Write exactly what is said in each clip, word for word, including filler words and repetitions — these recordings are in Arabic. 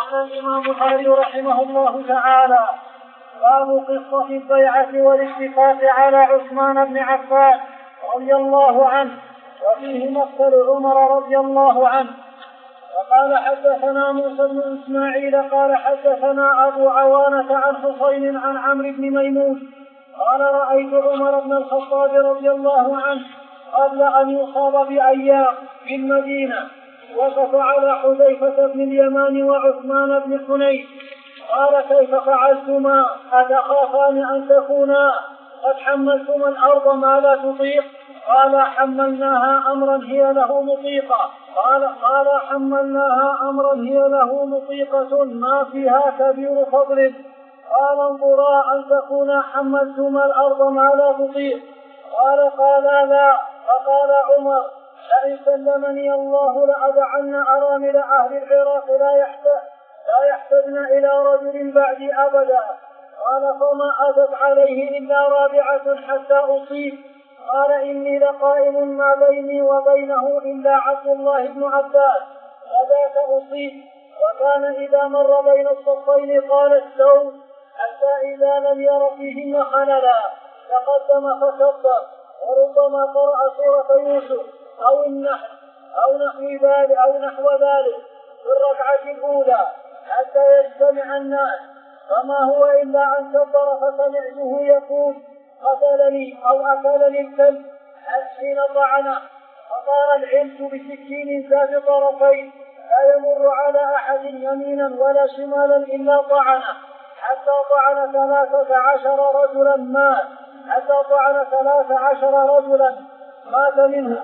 قال الإمام البخاري رحمه الله تعالى: باب قصة البيعة والاتفاق على عثمان بن عفان رضي الله عنه وفيه مقتل عمر رضي الله عنه. وقال حدثنا موسى بن إسماعيل قال حدثنا أبو عوانة عن حسين عن عمرو بن ميمون قال رأيت عمر بن الخطاب رضي الله عنه قبل أن يصاب بأيام في المدينة وقف على حذيفة بن اليمان وعثمان بن حنيف قال: كيف فعلتما؟ أتخافان أن تكونا قد حملتما الأرض ما لا تطيق؟ قال: حملناها أمرا هي له مطيقة. قال قال حملناها أمرا هي له مطيقة ما فيها كبير فضل. قال: انظرا أن تكونا حملتما الأرض ما لا تطيق. قال قال لا. فقال عمر: لئن سلمني الله لأدعن أرامل أهل العراق لا يحتجن إلى رجل بعدي أبدا. قال: فما أتت عليه إلا رابعة حتى أصيب. قال: إني لقائم ما بيني وبينه إلا عبد الله بن عباس فذاك أصيب. وكان إذا مر بين الصفين قال: استووا، حتى إذا لم ير فيهن خللا تقدم فكبر، وربما قرأ سورة يوسف أو النحل أو نحو ذلك أو نحو ذلك في الركعة الأولى حتى يجتمع الناس، فما هو إلا أن كبر فسمعته يقول: قتلني أو أكلني الكلب حين طعنه. فصار العلج بسكين ذات طرفين لا يمر على أحد يمينا ولا شمالا إلا طعنه، حتى طعن ثلاثة عشر رجلا مات حتى طعن ثلاثة عشر رجلا مات منهم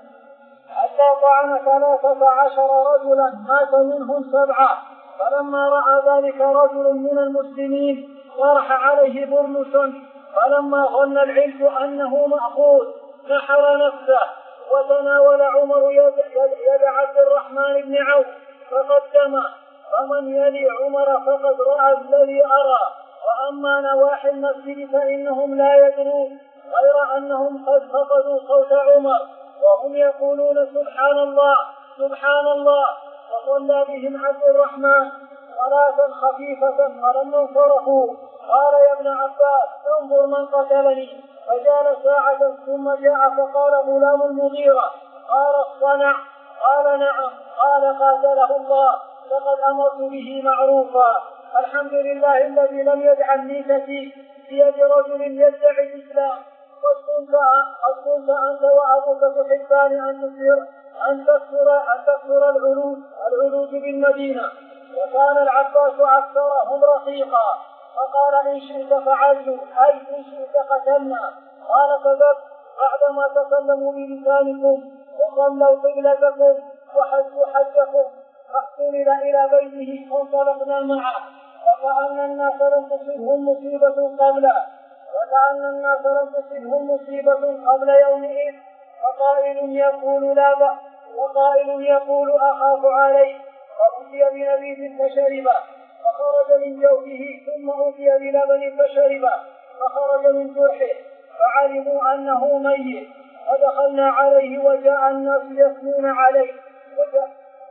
حتى طعن ثلاثة عشر رجلا مات منهم سبعة. فلما رأى ذلك رجل من المسلمين طرح عليه برنس، فلما ظن العلج أنه مأخوذ نحر نفسه وتناول عمر يد عبد الرحمن بن عوف فقدمه. ومن يلي عمر فقد رأى الذي أرى. وأما نواحي المسجد فإنهم لا يدرون غير أنهم قد فقدوا صوت عمر وهم يقولون: سبحان الله سبحان الله. وصلى بهم عبد الرحمن صلاة خفيفة فلما انصرفوا قال: يا ابن عباس انظر من قتلني. فجال ساعة ثم جاء فقال: غلام المغيرة. قال: اصطنع. قال: نعم. قال: قاتله الله، لقد أمرت به معروفا. الحمد لله الذي لم يجعل ميتتي بيد رجل يدعي الإسلام. قد كنت أنت وأبوك تحبان أن تكثر أن تكثر أن تكثر العلوج العلوج بالمدينة. وكان العباس أكثرهم رقيقا، فقال: إن شئت فعلت، أي إن شئت قتلنا. قال: كذب، بعدما تسلموا بلسانكم وصلوا قبلتكم وحجوا حجكم فاحتمل إلى بيته فانطلقنا معه. وكأن الناس لم تصبهم مصيبة قبله وكأن الناس لم تصبهم مصيبة قبل يومئذ. وقائل يقول لا بأس وقائل يقول أخاف عليه. فأتي بنبيذ فشربه فخرج من جوفه، ثم أتي بلبن فشربه فخرج من جرحه، فعلموا أنه ميت. فدخلنا عليه وجاء الناس يثنون عليه وجاء,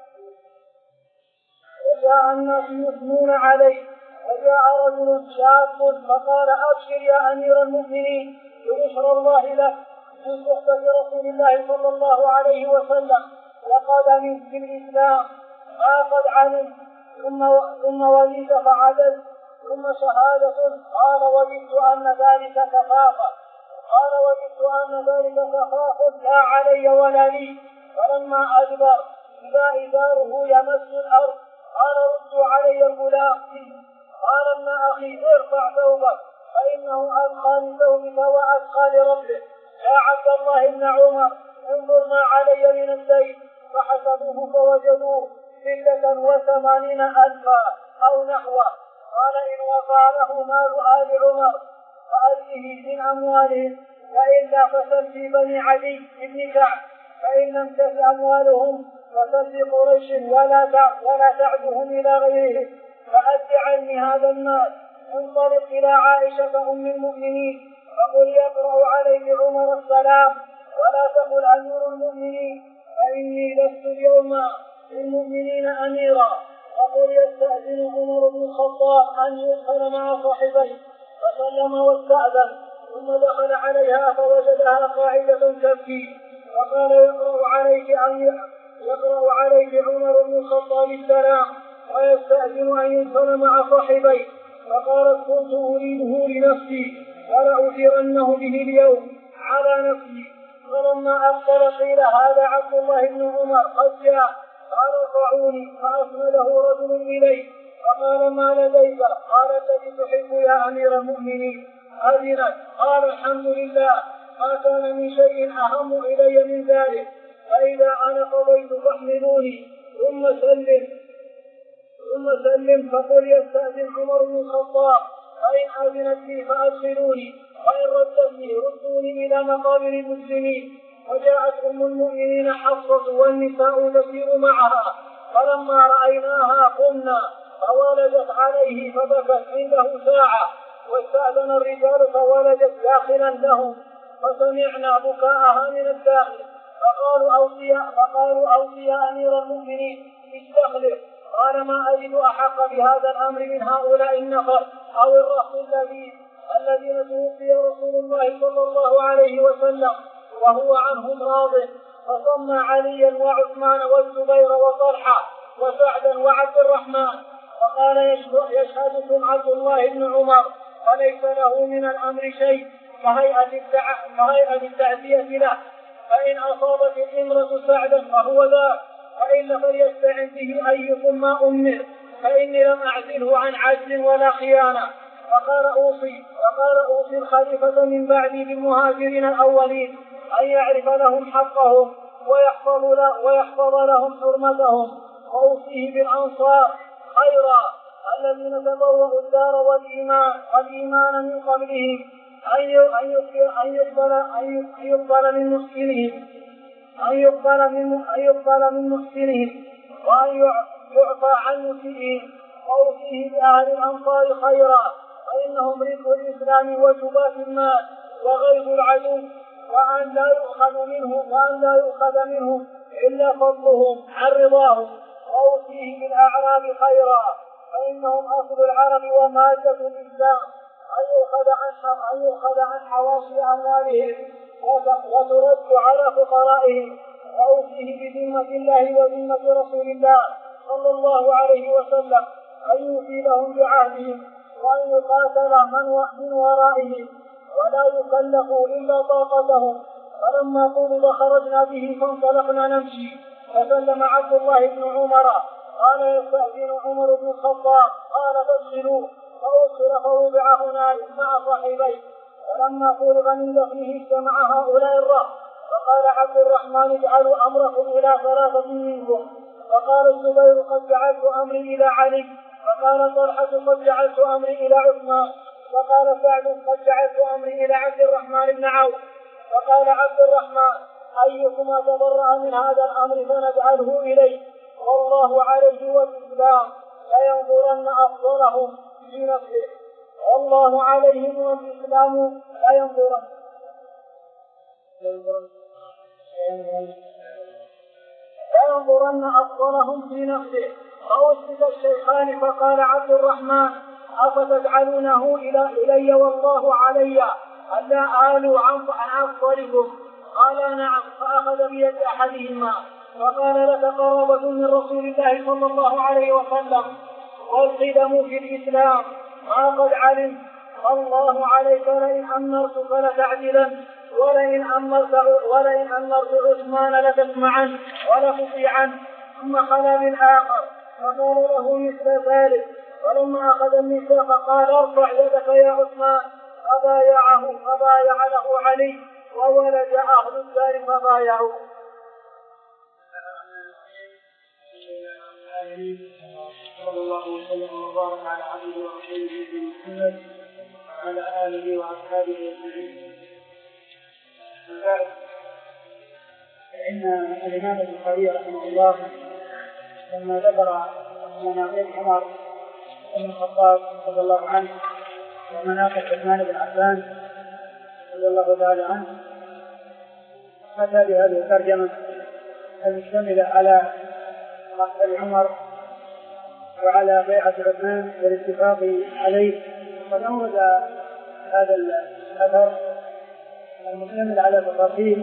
وجاء الناس يثنون عليه وجاء رجل شاب فقال: أبشر يا أمير المؤمنين ببشرى الله لك من صحبة رسول الله صلى الله عليه وسلم وقدم في الإسلام ما قد علم. ثم, ثم وليت فعدل ثم شهادة. قال: وجدت أن ذلك كفافة قال وجدت أن ذلك كفاف لا علي ولا لي. فلما أدبر إذا إزاره يمس الأرض قال: ردوا علي الغلام. قال: ابن أخي ارفع ثوبك فإنه أدخى لثوبك وأدخى لربك. يا عبد الله بن عمر انظر ما علي من الدين. فحسبوه فوجدوه ستة وثمانين ألفا أو نحوه. قال: إن وقع له مال آل عمر فأليه من أموالهم، فإلا فسل في بني عدي بن كعب، فإن لم تف أموالهم فسل في قريش ولا تعدهم إلى غيرهم. فأد عني هذا المال. انطلق إلى عائشة أم المؤمنين فقل يقرأ عليه عمر السلام ولا تقل أمير المؤمنين، فإني لست اليوم للمؤمنين أميرا فقل يستأذن عمر بن الخطاب أن يدخل مع صاحبيه فسلم واستأذن ثم دخل عليها فوجدها قاعدة تبكي وقال يقرأ عليك أن يقرأ عليك عمر بن الخطاب السلام ويستأذن أن يدخل مع صاحبيه. فقالت كنت أريده لنفسي ولأثيرنه به اليوم على نفسي. فلما أقبل قيل هذا عبد الله بن عمر قد جاء. قال ارفعوني فأسنده رجل إليه فقال ما لديك؟ قال الذي تحب يا أمير المؤمنين أذنت. قال الحمد لله ما كان من شيء أهم إلي من ذلك فإذا أنا قضيت فاحملوني ثم سلم ثم سلم فقل يستأذن عمر بن الخطاب فإن أذنت لي فأدخلوني وإن ردتني ردوني إلى مقابر المسلمين. وجاءت أم المؤمنين حفصة والنساء تسير معها فلما رأيناها قمنا فولدت عليه فبكت عنده ساعة واستأذن الرجال فولدت داخلا لهم فسمعنا بكاءها من الداخل فقالوا أوصيا فقالوا أوصيا أمير المؤمنين استخلف. قال ما أجد أحق بهذا الأمر من هؤلاء النفر أو الرهط الذين الذين توفي رسول الله صلى الله عليه وسلم وهو عنهم راض. فصمى عليا وعثمان والزبير وطلحة وسعدا وعبد الرحمن وقال يشهدكم عبد الله بن عمر وليس له من الأمر شيء كهيئة التعزية له فإن أصابت الإمرة سعدا فهو ذاك وإلا فليستعن به أيكم ما أمر فإني لم أعزله عن عجز ولا خيانة. وقال أوصي وقال أوصي الخليفة من بعدي بالمهاجرين الأولين أن يعرف لهم حقهم ويحفظ, له ويحفظ لهم حرمتهم وأوصيه بالأنصار خيرا الذين تبوأوا الدار والإيمان, والإيمان من قبلهم أن يقبل أن يقبل من مسكنهم أن يقبل من أن يقبل من محسنهم وأن يعفى عن مسيئهم. وأوصيه بأهل الأنصار خيرا فإنهم رزق الإسلام وجبات المال وغيظ العدو وأن لا يؤخذ منه وأن لا يؤخذ منهم إلا فضلهم عن رضاهم. وأوصيه بالأعراب خيرا فإنهم أصل العرب ومادة الإسلام أن يؤخذ عن أن يؤخذ عن حواصل أموالهم وترد على فقرائهم. وأوصيه بذمة الله وذمة رسول الله صلى الله عليه وسلم أن يوفي لهم بعهدهم وأن يقاتل من ورائهم ولا يكلفوا إلا طاقتهم. فلما قلب خرجنا به فانطلقنا نمشي فسلم عبد الله بن عمر قال يستأذن عمر بن الخطاب قال فادخلوا فأدخل فوضع هنالك مع صاحبيه. ولما قلب من دفنه اجتمع هؤلاء الرهط فقال عبد الرحمن اجعلوا أمركم إلى ثلاثة منكم. فقال الزبير قد جعلت أمري إلى علي. فقال طلحة قد جعلت أمري إلى عثمان. فقال سعد قد جعلت أمري إلى عبد الرحمن بن عوف. فقال عبد الرحمن أيكما تبرأ من هذا الأمر فنجعله إليه والله عليه والإسلام لينظرن أفضلهم في نفسه والله عليهم والإسلام لينظرن لينظرن أفضلهم في نفسه. فأسكت الشيخان فقال عبد الرحمن أفتجعلونه إلي والله علي ألا آلوا عن أفضلكم؟ قال نعم. فأخذ بيد أحدهما وقال لك قرابة من رسول الله صلى الله عليه وسلم والقدم في الإسلام ما قد علم الله عليك لئن أمرتك لتعدلا ولئن أمرت ولئن أمرت عثمان لتسمعن ولتطيعن. ثم خلا بالآخر فقال له مثل ذلك. ولما أخذ الميثاق قال ارفع يدك يا عثمان فبايعه فبايع له علي وولد أهل الدار فبايعوا. صلى الله وسلم وبارك على عبده ورسوله محمد وعلى آله وأصحابه أجمعين. فإن الإمام البخاري رحمه الله لما ذكر مناقب عمر بن الخطاب رضي الله عنه ومناقب عثمان بن عفان رضي الله تعالى عنه أتى بهذه الترجمة المشتملة على مقتل عمر وعلى بيعة عثمان والاتفاق عليه. وقد أورد هذا الأثر المشتمل على تفاصيل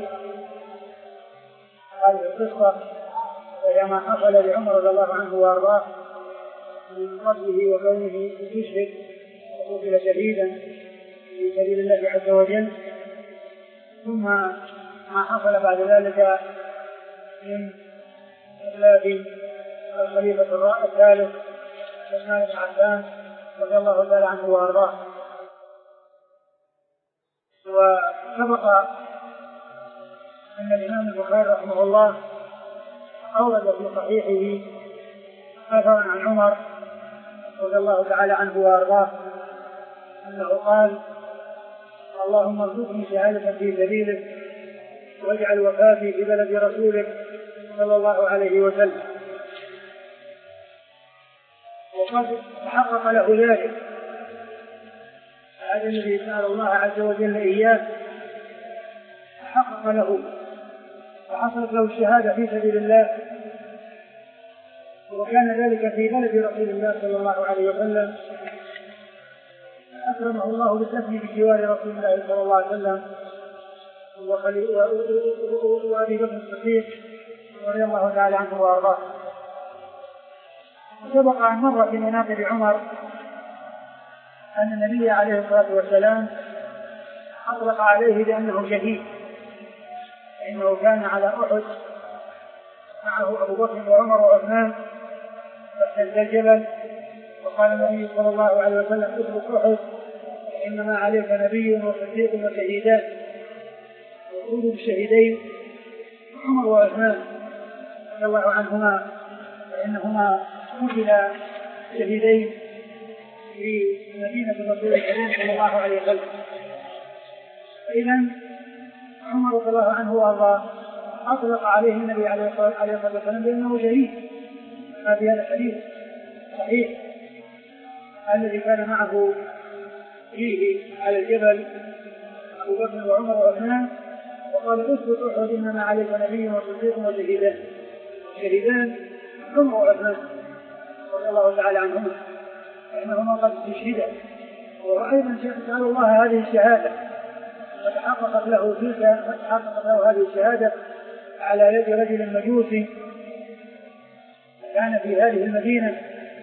هذه القصة، وهي ما حصل لعمر رضي الله عنه وأرضاه من فضله وكونه يشهد وقتل شهيدا في سبيل الله عز وجل، ثم ما حصل بعد ذلك من إخلاف الخليفة الثالث عثمان بن عفان رضي الله تعالى عنه وأرضاه. وسبق أن الإمام البخاري رحمه الله أورد في صحيحه أثرا عن عمر رضي الله تعالى عنه وأرضاه أنه قال: اللهم ارزقني شهادة في سبيلك واجعل وفاتي في بلد رسولك صلى الله عليه وسلم. وقد تحقق له ذلك، هذا الذي سأل الله عز وجل إياه تحقق له وحصلت له الشهادة في سبيل الله، وكان ذلك في بلد رسول الله صلى الله عليه وسلم. أكرمه الله بالدفن بجوار رسول الله صلى الله عليه وسلم وأبي بكر الصديق رضي الله تعالى عنه وأرضاه. وسبق أن مر في مناقب عمر أن النبي عليه الصلاة والسلام أطلق عليه بأنه شهيد، فإنه كان على أحد معه أبو بكر وعمر وعثمان فاحتز الجبل، وقال النبي صلى الله عليه وسلم: اترك أحد إنما عليك نبي وصديق وشهيدان. وقول بالشهيدين عمر وعثمان رضي الله عنهما، فإنهما قتلا شهيدين في مدينة الرسول الكريم صلى الله عليه وسلم. فإذا عمر رضي الله عنه وأرضاه أطلق عليه النبي عليه الصلاة والسلام بأنه شهيد، ما في هذا الحديث صحيح الذي كان معه فيه على الجبل أبو بكر وعمر وعثمان، وقال: اثبت أحد إنما عليك نبي وصديق وشهيدان. شهيدان عمر وعثمان رضي الله تعالى عنهما، فإنهما قد استشهدا، وأيضا سأل الله هذه الشهادة فتحققت له تلك فتحققت له هذه الشهادة على يد رجل مجوسي كان في هذه المدينة،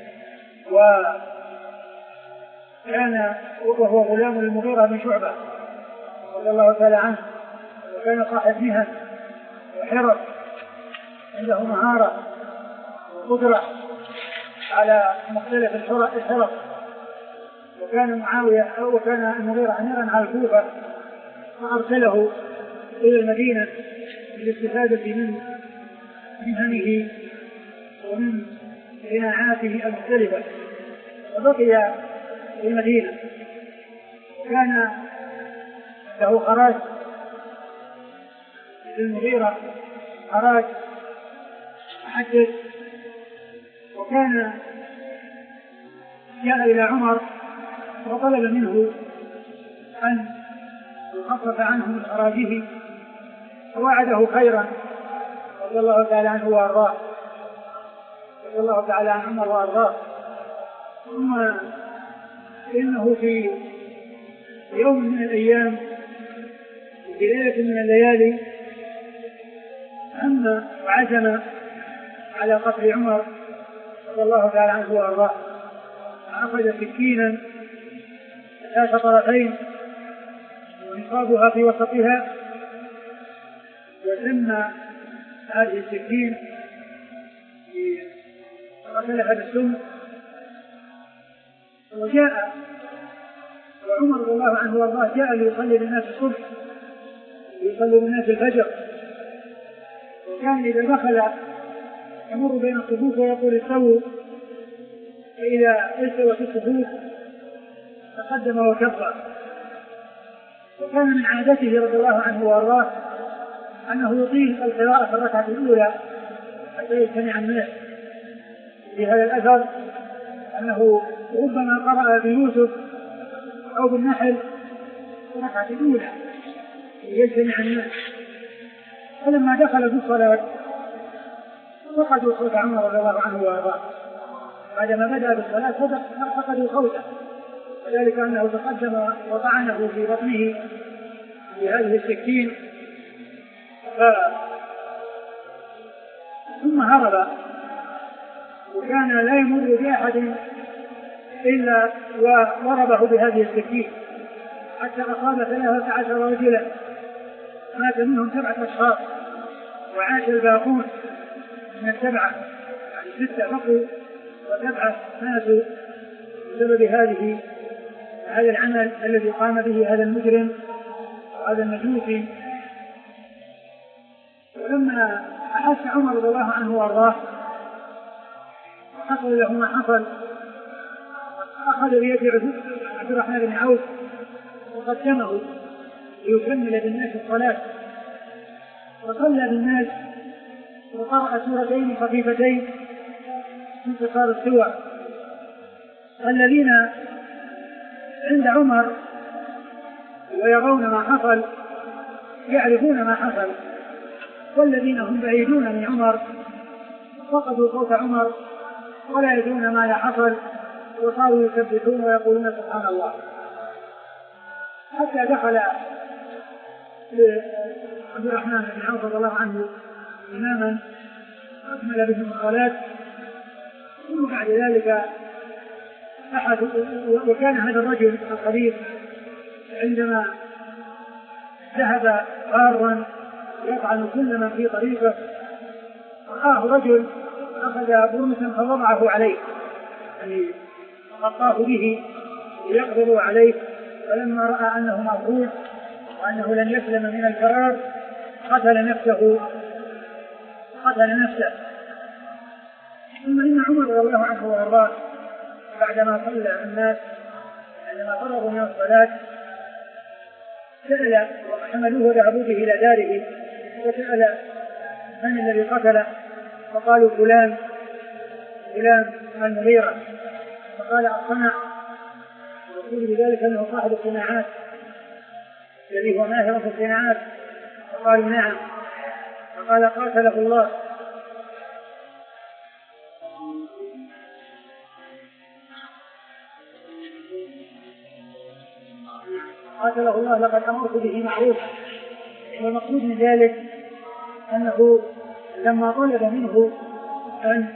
وكان وهو غلام المغيرة بن شعبة رضي الله تعالى عنه، وكان صاحب مهن وحرف، عنده مهارة وقدرة على مختلف الحرف. وكان معاوية أو كان المغيرة أميرا على الكوفة، فأرسله إلى المدينة للاستفادة من مهنه ومن صناعاته المختلفة، وبقي في المدينة. وكان له خراج للمغيرة، خراج محدد، وكان جاء إلى عمر وطلب منه أن يخفف عنه من خراجه، فوعده خيرا رضي الله تعالى عنه وأرضاه، رضي الله تعالى عن عمر وأرضاه. ثم إنه في يوم من الأيام وفي ليلة من الليالي هم وعزم على قتل عمر رضي الله تعالى عنه وأرضاه، أخذ سكينا ذات طرفين ونصابها في وسطها، وسمى هذه السكين وقتلها بالسم. وجاء وعمر رضي الله عنه وارضاه جاء ليصلي للناس الصبح، ليصلي للناس الفجر، وكان إذا دخل يمر بين الصفوف ويقول: استووا، فإذا استوت الصفوف تقدم وكبر. وكان من عادته رضي الله عنه وارضاه أنه يطيل القراءة في الركعة الأولى حتى يجتمع الناس. في هذا الأثر أنه ربما قرأ بيوسف أو بالنحل في الركعة الأولى يجتمع الناس. فلما دخل في الصلاة فقدوا صوت عمر رضي الله عنه وارضاه، بعدما بدأ بالصلاة فقدوا خوته، وذلك أنه تقدم وطعنه في بطنه بهذه السكين ف... ثم هرب، وكان لا يمر بأحد إلا وضربه بهذه السكين حتى أصاب ثلاثة عشر رجلا، مات منهم سبعة أشخاص وعاش الباقون من السبعة، يعني ستة بقوا وسبعة ماتوا بسبب هذه هذا العمل الذي قام به هذا المجرم وهذا المجوسي. ولما أحس عمر رضي الله عنه وارضاه وحصل له ما حصل، أخذ بيد عبد الرحمن بن عوف وقدمه ليكمل بالناس الصلاة، وصلى بالناس وقرأ سورتين خفيفتين من قصار السور. الذين عند عمر ويرون ما حصل يعرفون ما حصل، والذين هم بعيدون من عمر فقدوا صوت عمر ولا يدرون ماذا حصل، وصاروا يسبحون ويقولون سبحان الله، حتى دخل عبد الرحمن بن عوف رضي الله عنه إماما أكمل بهم الصلاة. ثم بعد ذلك أحد، وكان هذا الرجل الخبيث عندما ذهب غارا يطعن كل من في طريقه، رآه رجل أخذ برمسا فوضعه عليه، يعني غطاه به ليقبض عليه، فلما رأى أنه مغلوب وأنه لن يسلم من الفرار قتل نفسه قتل نفسه. ثم إن عمر رضي الله عنه وارضاه بعدما صلى الناس عندما فرغوا من الصلاة سأل وحملوه وذهبوا به إلى داره، وسأل من الذي قتله، فقالوا فلان فلان المغيرة، فقال الصنع، ويقول بذلك أنه صاحب الصناعات الذي هو ماهر في الصناعات، فقالوا نعم، فقال قاتله الله. قاتله الله لقد أمرت به معروف. والمقصود من ذلك أنه لما طلب منه أن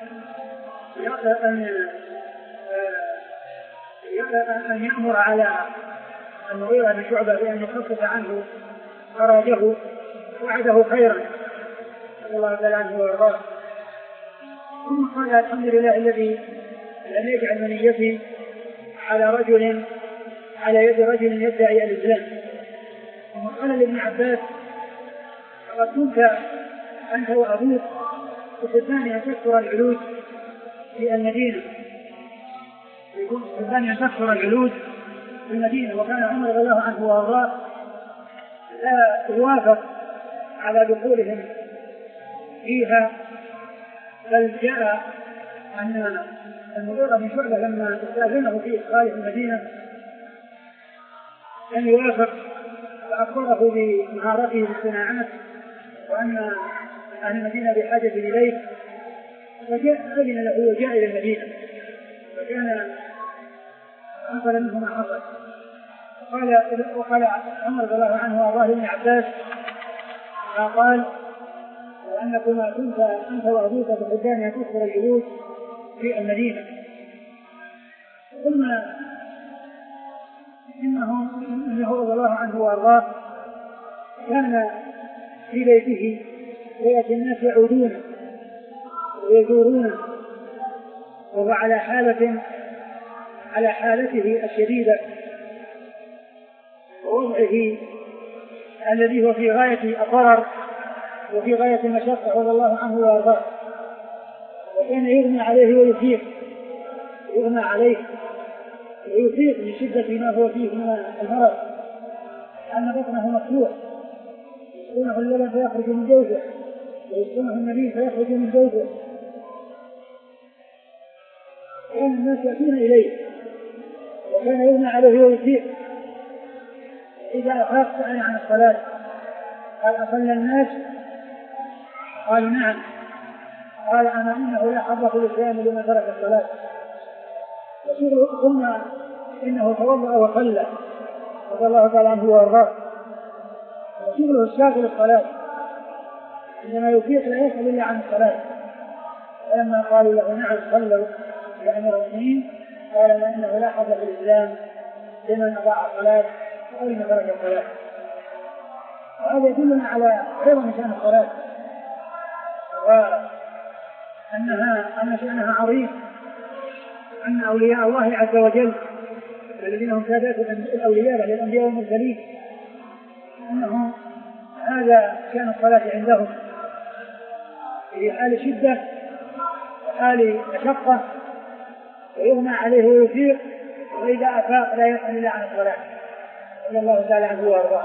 أن يأمر على المغيرة بن شعبة بأن يخفف عنه خراجه وعده خيرا رضي الله تعالى عنه وارضاه. ثم قال الحمد لله الذي لم يجعل منيتي على رجل على يد رجل يدعي الإسلام. ثم قال لابن عباس لقد كنت أنت وأبوك تحبان أن تكثر العلوج في المدينة تحبان أن تكثر العلوج في المدينة وكان عمر رضي الله عنه وارضاه لا يوافق على دخولهم فيها، بل جاء أن المغيرة بن شعبة لما استأذنه في إدخاله المدينة أن يوافق، فأخبره بمهارته في الصناعات وأن أهل المدينة بحاجة إليه، فجاء أذن له وجاء إلى المدينة، فكان حصل منه ما حصل. وقال وقال عمر رضي الله عنه وارضاه لابن عباس ما قال وأنكما كنت أنت وأبوك تحبان أن تكثر الجلوس في المدينة. ثم إنه إنه رضي الله عنه وارضاه كان في بيته ويأتي الناس يعودون ويزورونه وهو على حالة على حالته الشديدة ووضعه الذي هو في غاية الضرر وفي غاية المشقة رضي الله عنه وارضاه. وكان يغمى عليه ويفيق يغمى عليه ويفيق من شدة ما هو فيه من المرض، أن بطنه مفتوح يسكنه اللبن فيخرج من جوفه ويسكنه النبي فيخرج من جوفه. كان الناس يأتون إليه وكان يغمى عليه ويفيق. إذا أفاق سأل عن الصلاة قال أصلى الناس؟ قالوا نعم. قال أما إنه لا حظ في الإسلام لمن ترك الصلاة. ثم إنه توضأ وصلى رضي الله تعالى عنه وأرضاه، وشغله الشاغل الصلاة، عندما يفيق لا يسأل إلا عن الصلاة. فلما قالوا له نعم صلوا يا أمير المؤمنين قال إنه لا حظ في الإسلام لمن أضاع الصلاة ولمن ترك الصلاة. وهذا يدلنا على عظم شأن الصلاة وأنها أن شأنها عظيم، أن أولياء الله عز وجل الذين هم سادات الأولياء بعد الأنبياء والمرسلين أنهم هذا كان الصلاة عندهم في حال شدة وحال مشقة ويغمى عليه ويثير، وإذا أفاق لا يسأل إلا عن الصلاة رضي الله تعالى عنه وأرضاه.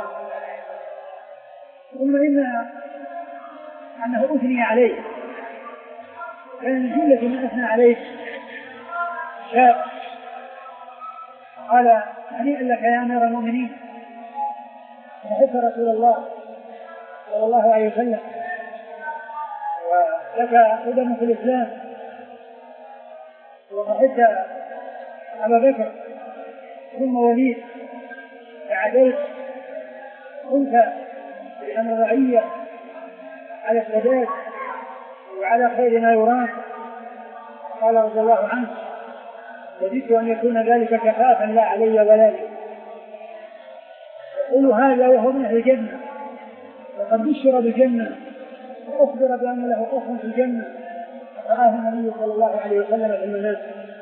ثم إن أنه أثني عليه، كان من جملة من أثنى عليه شاب قال هنيئا لك يا أمير المؤمنين وحب رسول الله صلى الله عليه وسلم ولك قدم في الإسلام وحب أبا بكر ثم وليد فعديت كنت بأمر رعية على السداد وعلى خير ما يرام. قال رضي الله عنه وددت أن يكون ذلك كفافا لا علي ولا لي. يقول هذا وهو من أهل الجنة وقد بشر بالجنة وأخبر بأن له قصر في الجنة رآه النبي صلى الله عليه وسلم في المنام.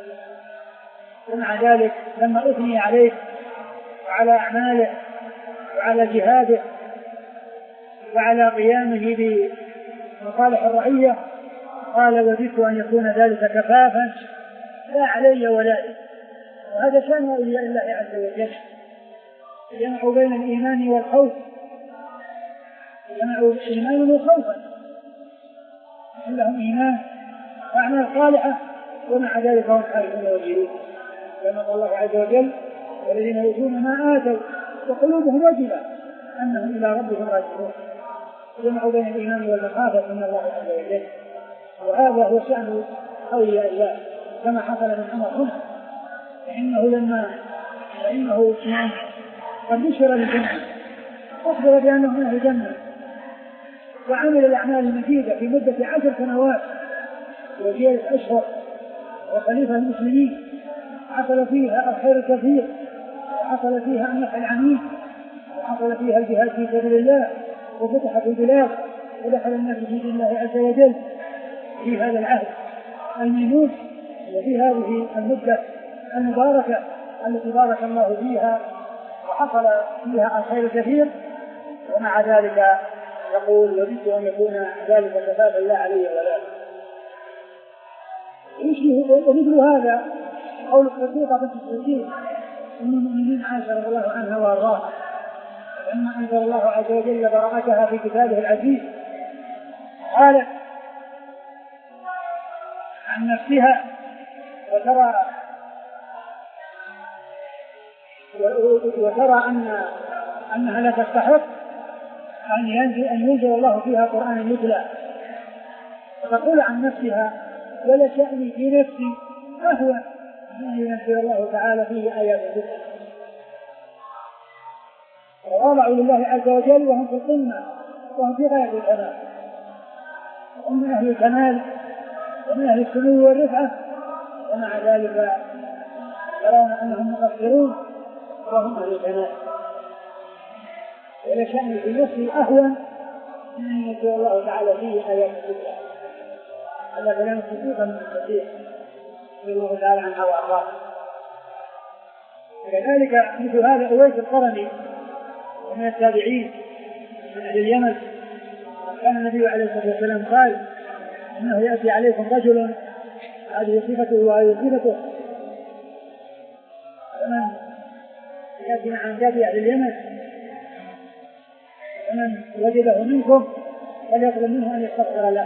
ومع ذلك لما أثني عليه وعلى أعماله وعلى جهاده وعلى قيامه بمصالح الرعية قال وددت أن يكون ذلك كفافا لا علي ولا لي. وهذا شأن أولياء الله عز وجل، جمعوا بين الإيمان والخوف، جمعوا إيمان وخوفا، لهم إيمان وأعمال صالحة ومع ذلك هم خائفون وجلون، كما قال الله عز وجل والذين يؤتون ما آتوا وقلوبهم وجلة أنهم إلى ربهم راجعون. جمعوا بين الإيمان والمخافة من الله عز وجل، وهذا هو شأن أولياء الله كما حصل من عمر هنا، فإنه لما فإنه قد بشر بالجنة أخبر بأنه من أهل الجنة وعمل الأعمال المفيدة في مدة عشر سنوات وزيادة أشهر وخليفة المسلمين حصل فيها الخير الكثير وحصل فيها النفع العميق وحصل فيها الجهاد في سبيل الله وفتحت البلاد ودخل الناس في دين الله عز وجل في هذا العهد الميمون وفي هذه المدة المباركة التي بارك الله فيها وحصل فيها الخير الكثير. ومع ذلك يقول وددت أن يكون ذلك كفافا لا علي ولا لي. ومثل هذا قول الصديقة بنت الصديق أم المؤمنين عائشة رضي الله عنها وأرضاها لما أنزل الله عز وجل براءتها في كتابه العزيز قالت عن نفسها وترى وترى أن أنها لا تستحق أن ينزل أن ينزل الله فيها قرآن يتلى، فتقول عن نفسها ولا شأني في نفسي أهوى أن ينزل الله تعالى فيه آيات ذكر. ووضعوا لله عز وجل وهم في القمة وهم في غاية الكمال، وهم من أهل الكمال ومن أهل السمو والرفعة، ومع ذلك يرون أنهم مقصرون وهم أهل الكمال. ولا شأن في نفسي أهون من أن ينزل الله تعالى فيه آيات ذكر. هذا كلام صديقا من الصديق رضي الله تعالى عنها وأرضاها. وكذلك مثل هذا أويس القرني ومن التابعين من أهل اليمن، كان النبي عليه الصلاة والسلام قال إنه يأتي عليكم رجل هذه صفته وهذه صفته، ومن يأتي عن جاب أهل اليمن ومن وجده منكم فليطلب منه أن يستغفر له.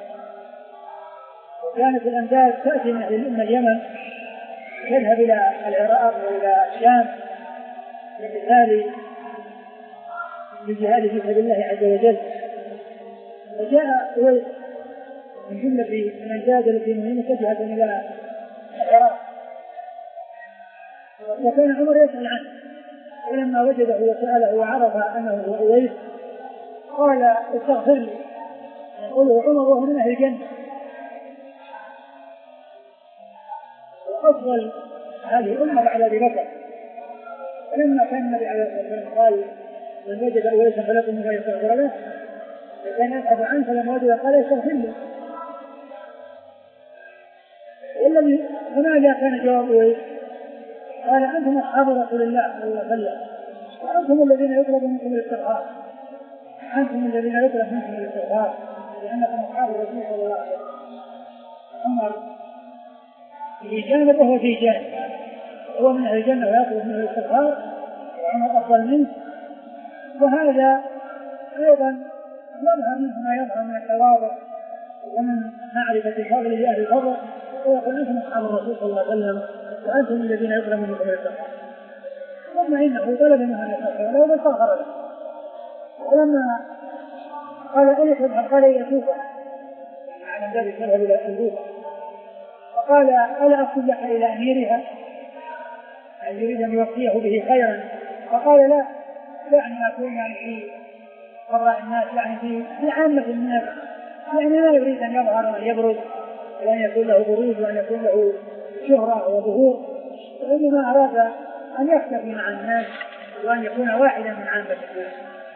وكانت الأمداد تأتي من أهل اليمن تذهب إلى العراق وإلى الشام لمثال بالجهاد في سبيل الله عز وجل. وجاء أويس من جملة الأمداد التي مهمة تجهد إلى العراق وكان عمر يسأل عنه، ولما وجده وسأله وعرف أنه هو أويس قال استغفر لي، يقوله عمر وهو من أهل الجنة. وأفضل هذه الأمة بعد أبي بكر. ولما كان النبي عليه الصلاة والسلام قال من وجد أويسا فلكم فيستغفر له، كان يبحث عنه فلما وجد قال استغفر لي. والذي فماذا كان جواب أويس؟ قال أنتم أصحاب رسول الله صلى الله عليه وسلم، وأنتم الذين يطلب منكم الاستغفار، أنتم الذين يطلب منكم الاستغفار لأنكم أصحاب الرسول صلى الله عليه وسلم. عمر في جانب وهو في جانب، هو من أهل الجنة ويطلب منه الاستغفار، وعمر أفضل منه. وهذا أيضا يظهر منه ما يظهر من التواضع ومن معرفة فضل لأهل الفضل، ويقول أنتم أصحاب الرسول صلى الله عليه وسلم وأنتم الذين يطلب منكم الاستغفار. ثم إنه طلب منه أن يستغفر له فاستغفر له. ولما قال أين تذهب؟ قال إلى كوفة، يعني ذلك تذهب إلى الكوفة. فقال ألا أكتب لك إلى أميرها؟ يعني يريد أن يوصيه به خيرا. فقال لا، يعني أكون يعني في قراء الناس، يعني في في عامة الناس، يعني لا يريد أن يظهر وأن يبرز وأن يكون له بروز وأن يكون له شهرة وظهور، وإنما أراد أن يختفي مع الناس وأن يكون واحدا من عامة الناس.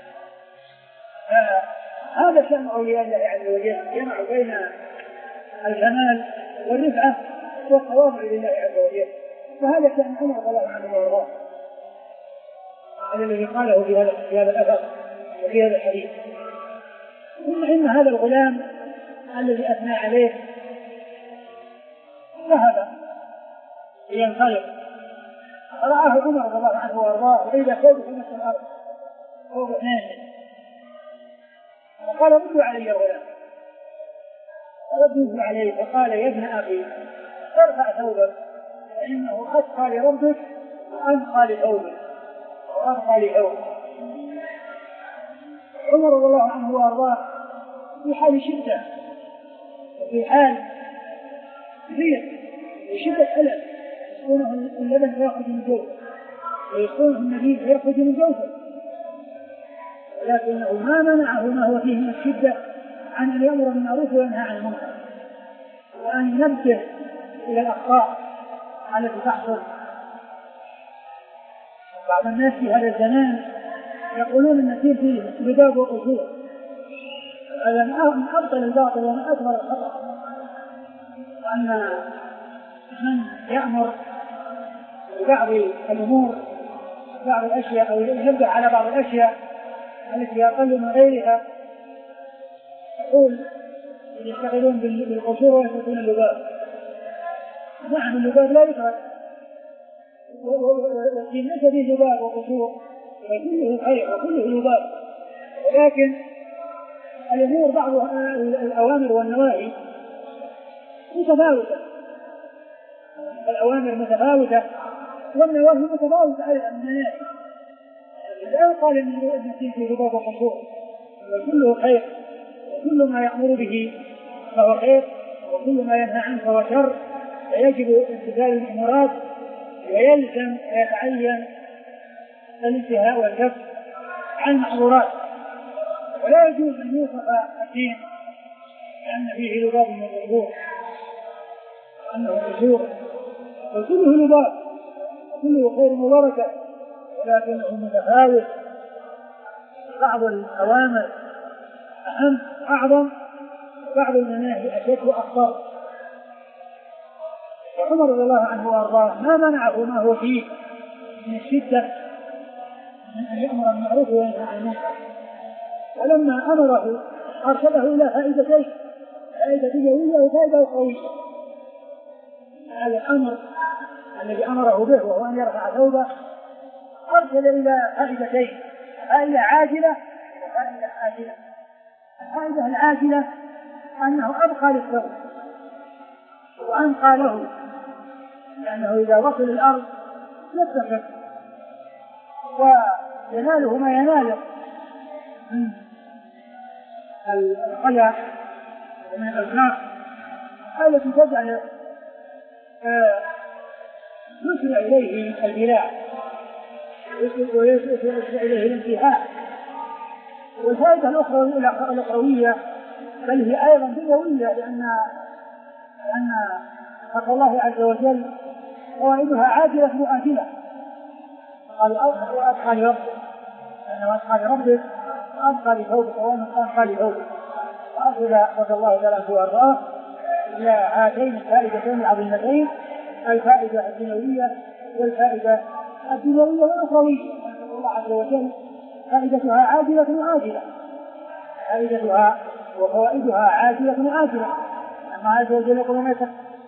هذا شأن أولياء الله عز وجل، يجمع بين الكمال والرفعة والتواضع لله عز وجل. وهذا شأن عمر رضي الله عنه وارضاه، هذا الذي قاله في هذا في هذا الأثر وفي هذا الحديث. ثم إن هذا الغلام الذي أثنى عليه ذهب لينطلق، فرآه عمر رضي الله عنه وارضاه وإذا ثوبه في نفس الأرض، ثوب نازل، فقال ردوا علي الغلام، ردوا عليه. فقال يا ابن أخي ارفع ثوبك فإنه أتقى لربك وأنقى لثوبك وأرقى لثوبك. عمر رضي الله عنه وارضاه في حال شدة وفي حال كثير وشدة ألم، يكونه اللبن يأخذ من جوفه ويكونه النبيذ يأخذ من جوفه، ولكنه ما منعه ما هو فيه من الشدة عن أن يأمر بالمعروف وينهى عن المنكر، وأن ينبه إلى الأخطاء التي تحصل. بعض الناس في هذا الزمان يقولون أن الدين فيه ذباب وقصور، هذا من أبطل الباطل ومن أكبر الخطأ. وأن من يأمر ببعض الأمور بعض الأشياء أو ينبه على بعض الأشياء التي أقل من غيرها، يقول يشتغلون بالقصور ويتركون اللباب. نعم اللباب لا يترك، والدين ليس فيه لباب وقصور، وكله خير وكله لباب، ولكن الأمور بعض الأوامر والنواهي متفاوتة، الأوامر متفاوتة والنواهي متفاوتة أيضا من النواهي. لا يقال أن الدين فيه لباب وقصور، وكله خير، وكل ما يأمر به فهو خير، وكل ما ينهى عنه فهو شر، فيجب امتثال المأمورات ويلزم ويتعين الانتهاء والكف عن المحظورات. ولا يجوز أن يوصف الدين لأن فيه لباب وقصور أنه قصور، وكله لباب كله خير وبركة، ولكنه متفاوت. بعض الأوامر أهم أعظم، بعض المناهي أشد وأخطر. وعمر رضي الله عنه وارضاه ما منعه ما هو فيه من الشدة من أن يأمر بالمعروف وينهى عن المنكر، ولما أمره أرشده إلى فائدتين، فائدة دنيوية وفائدة أخروية. هذا الأمر الذي أمره به وهو أن يرفع ثوبه أرشد إلى فائدتين، فائدة عاجلة وفائدة آجلة. الفائدة العاجلة أنه أبقى للثوب وأنقى له، لأنه إذا وصل الأرض يتفق ويناله ما يناله من القلع ومن الأوزاق التي تجعل يسرع إليه البلاء ويسرع إليه الانتهاء. والفائدة الأخروية بل هي أيضا دنيوية، لأن لأن تقوى الله عز وجل فوائدها عاجلة وآجلة. قال وأبقى لربك، لأنه أبقى لربك وأبقى لثوبك ومن أبقى لثوبك. وأرسل رضي الله تعالى عنه وأرضاه إلى هاتين الفائدتين العظيمتين، الفائدة الدنيوية والفائدة الدنيوية والأخروية. تقوى الله عز وجل فائدتها عاجلة وآجلة، فائدتها وفوائدها عاجلة وآجلة. أما عز وجل يقول مثلا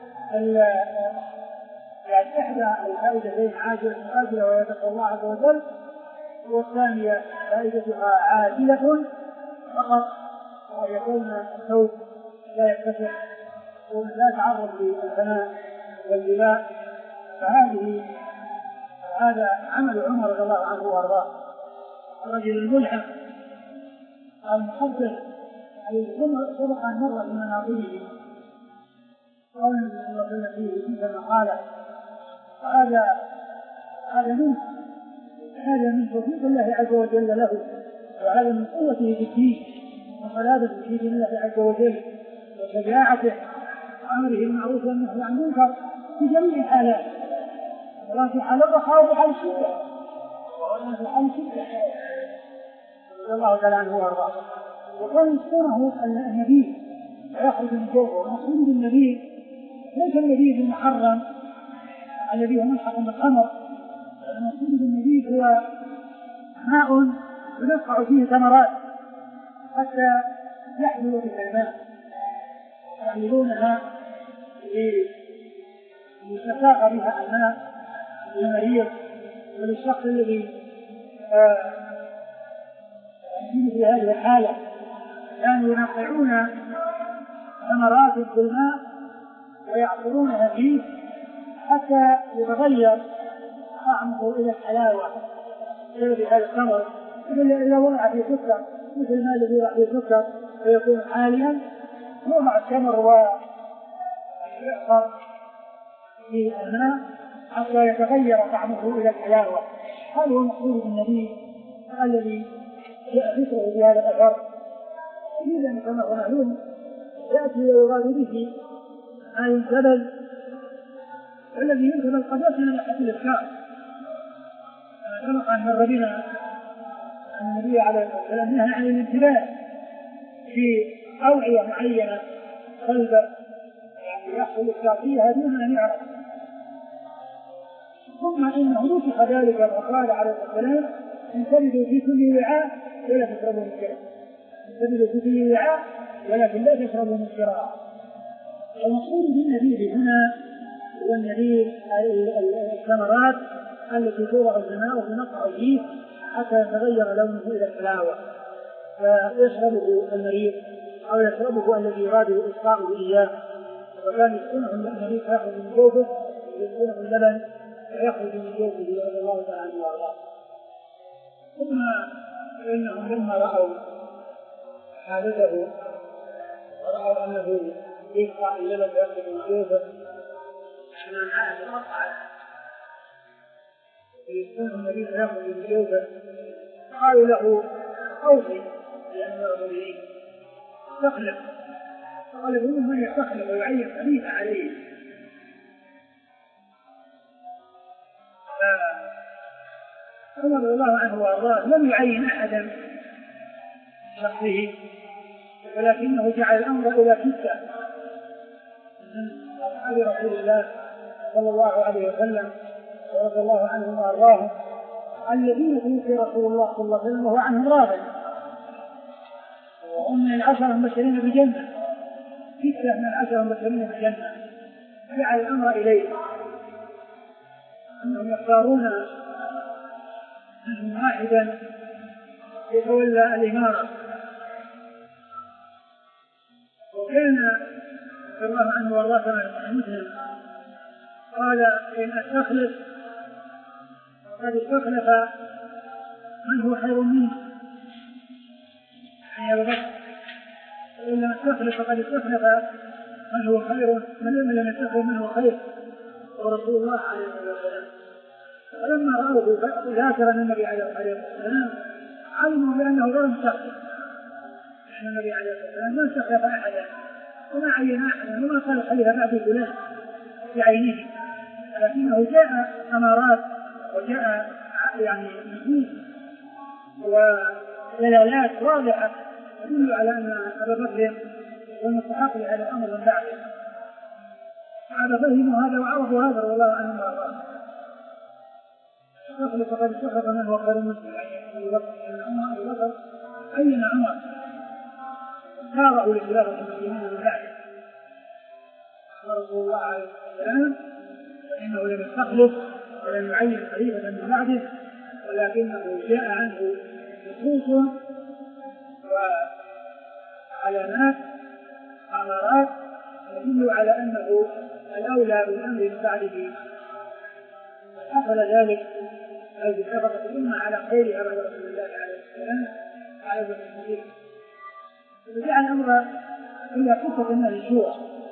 يعني إحدى الفائدتين عاجلة وآجلة وهي تقوى الله عز وجل، والثانية فائدتها عاجلة فقط وهي كون الثوب لا يتسع ولا يتعرض للفناء والبلاء. فهذه هذا عمل عمر رضي الله عنه وارضاه، الرجل الملحق المقدس سبق أن مر في مناقبه قول الله فيه كما قال. هذا هذا منه هذا من توفيق الله عز وجل له، وهذا من قوته في الدين وصلابته في دين الله عز وجل وشجاعته وأمره بالمعروف والنهي عن المنكر في جميع الحالات، ولا في حال الرخاء وفي حال الشدة ولا في حال الشدة رضي الله تعالى عنه وارضاه. وكان يذكره النبي ويخرج من جوفه. المقصود بالنبي ليس النبي بالمحرم الذي هو ملحق بالخمر، المقصود بالنبي هو ماء ينقع فيه ثمرات حتى يحمل بها الماء، يحملونها ليتساقى بها الماء للمريض وللشخص الذي يجب في هذه الحالة. كانوا ينقعون ثمرات بالماء ويعصرونها فيه حتى يتغير طعمه إلى الحلاوة بسبب هذا الثمر. إذا وضع في سكر مثل ما الذي يوضع في سكر فيكون حاليا، يوضع التمر ويعصر في الماء حتى يتغير طعمه إلى الحلاوة. هذا هو المقصود بالنبي الذي جاء ذكره في هذا الأثر. إذا كما هو معلوم يأتي ويراد به ما ينتبذ، والذي ينتبذ قد يصل إلى حد الإفكار. سبق أن مر بنا النبي عليه الصلاة والسلام نهى عن الانتباه في أوعية معينة قلبه يعني يحصل الإفكار فيها دون أن يعرف. ثم إنه نسخ ذلك وقال عليه الصلاة والسلام انتبذوا في كل وعاء ولا تشربوا مسكرا، انتبذوا في كل وعاء ولكن لا تشربوا مسكرا. المقصود بالنبيذ هنا هو النبيذ الثمرات التي توضع الماء وتنقع فيه حتى يتغير لونه إلى الحلاوة فيشربه المريض أو يشربه الذي يراد إسقاؤه إياه. وكان يسكنه النبي فيأخذ من جوفه ويسكنه اللبن ويخرج من جوفه رضي الله تعالى عنه وارضاه. ثم إنهم لما رأوا حالته ورأوا أنه يسقى اللبن ويخرج من جوفه أن عائشة وقعت ويسكنه النبي فيأخذ من جوفه قالوا له أوصي لأنه أغنيه تخلق. قال لهم من يستخلق ويعين خليفة عليه. عمر رضي الله عنه وارضاه لم يعين أحدا شخصه، ولكنه جعل الأمر إلى ستة من أصحاب رسول الله صلى الله عليه وسلم رضي الله عنهم وارضاهم الذين توفي رسول الله صلى الله عليه وسلم وهو عنهم راض، وهم من العشرة المبشرين بالجنة، ستة من العشرة المبشرين بالجنة. جعل الأمر إليه أنهم يختارون منهم واحدا يتولى الإمارة. وكان رضي الله عنه وارضاه كما مسلم قال إن أستخلف فقد استخلف من هو خير منه، يعني أبو بكر، وإن لم استخلف فقد استخلف من هو خير من لم يستخلف منه خير. ورسول الله عليه الصلاة والسلام. فلما رأوه ذاكرا النبي عليه الصلاة والسلام علموا بأنه غير مستخدم، لأن النبي عليه الصلاة والسلام ما استخلف أحدا وما عين أحدا وما قال خليفة بعد فلان بعينه، لكنه جاء أمارات وجاء يعني نصوص ودلالات واضحة تدل على أن أبا بكر هو المستحق لهذا الأمر من بعده. هذا فهموا هذا وعرفوا هذا والله عنهم وأرضاهم. فقد فقد استخلف من هو خير منه أبي بكر أن عمر أبي بكر أين عمر سارعوا لخلافة المسلمين من بعده. رسول الله عليه السلام فإنه لم يستخلف ولم يعين خليفة من بعده، ولكنه جاء عنه نصوص وعلامات أمارات تدل على أنه الأولى بالأمر من بعده. حصل ذلك أي اتفقت الأمة على خيرها بعد رسول الله عليه السلام على وجه الصديق، وجعل الأمر إلى قصة من الشورى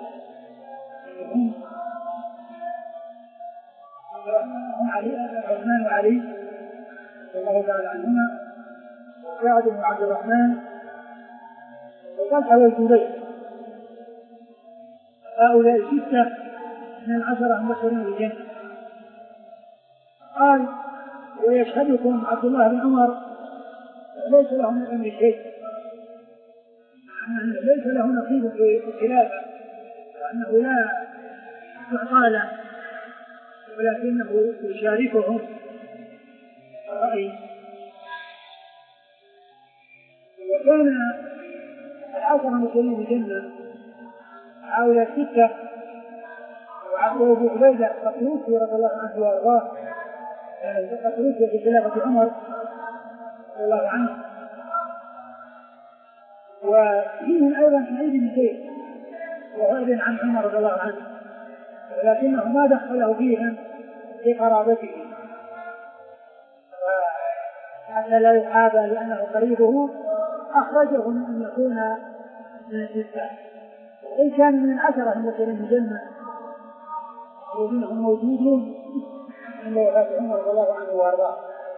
هم علي عثمان وعلي رضي الله تعالى عنهما وسعد بن عبد الرحمن وطلحة والزبير. هؤلاء ستة من العشرة المبشرين بالجنة. قال ويشهدكم عبد الله بن عمر ليس له من الأمر شيء، ليس له نصيب في الخلافة وأنه لا يعطى له، ولكنه يشاركهم الرأي. وكان العشرة المبشرين بالجنة هؤلاء ستة وعبد أبو عبيدة قتلوه رضي الله عنه وأرضاه، قتلوه في خلافة عمر رضي الله عنه. وفيهم أيضا سعيد بن زيد وهو ابن عم عمر رضي الله عنه، ولكنه ما دخله فيهم في قرابته حتى لا يحابى لأنه قريبه أخرجه من أن يكون من الستة. إن كان من العشرة المبشرين بالجنة ومنهم موجودون عند وفاة عمر رضي الله عنه وأرضاه.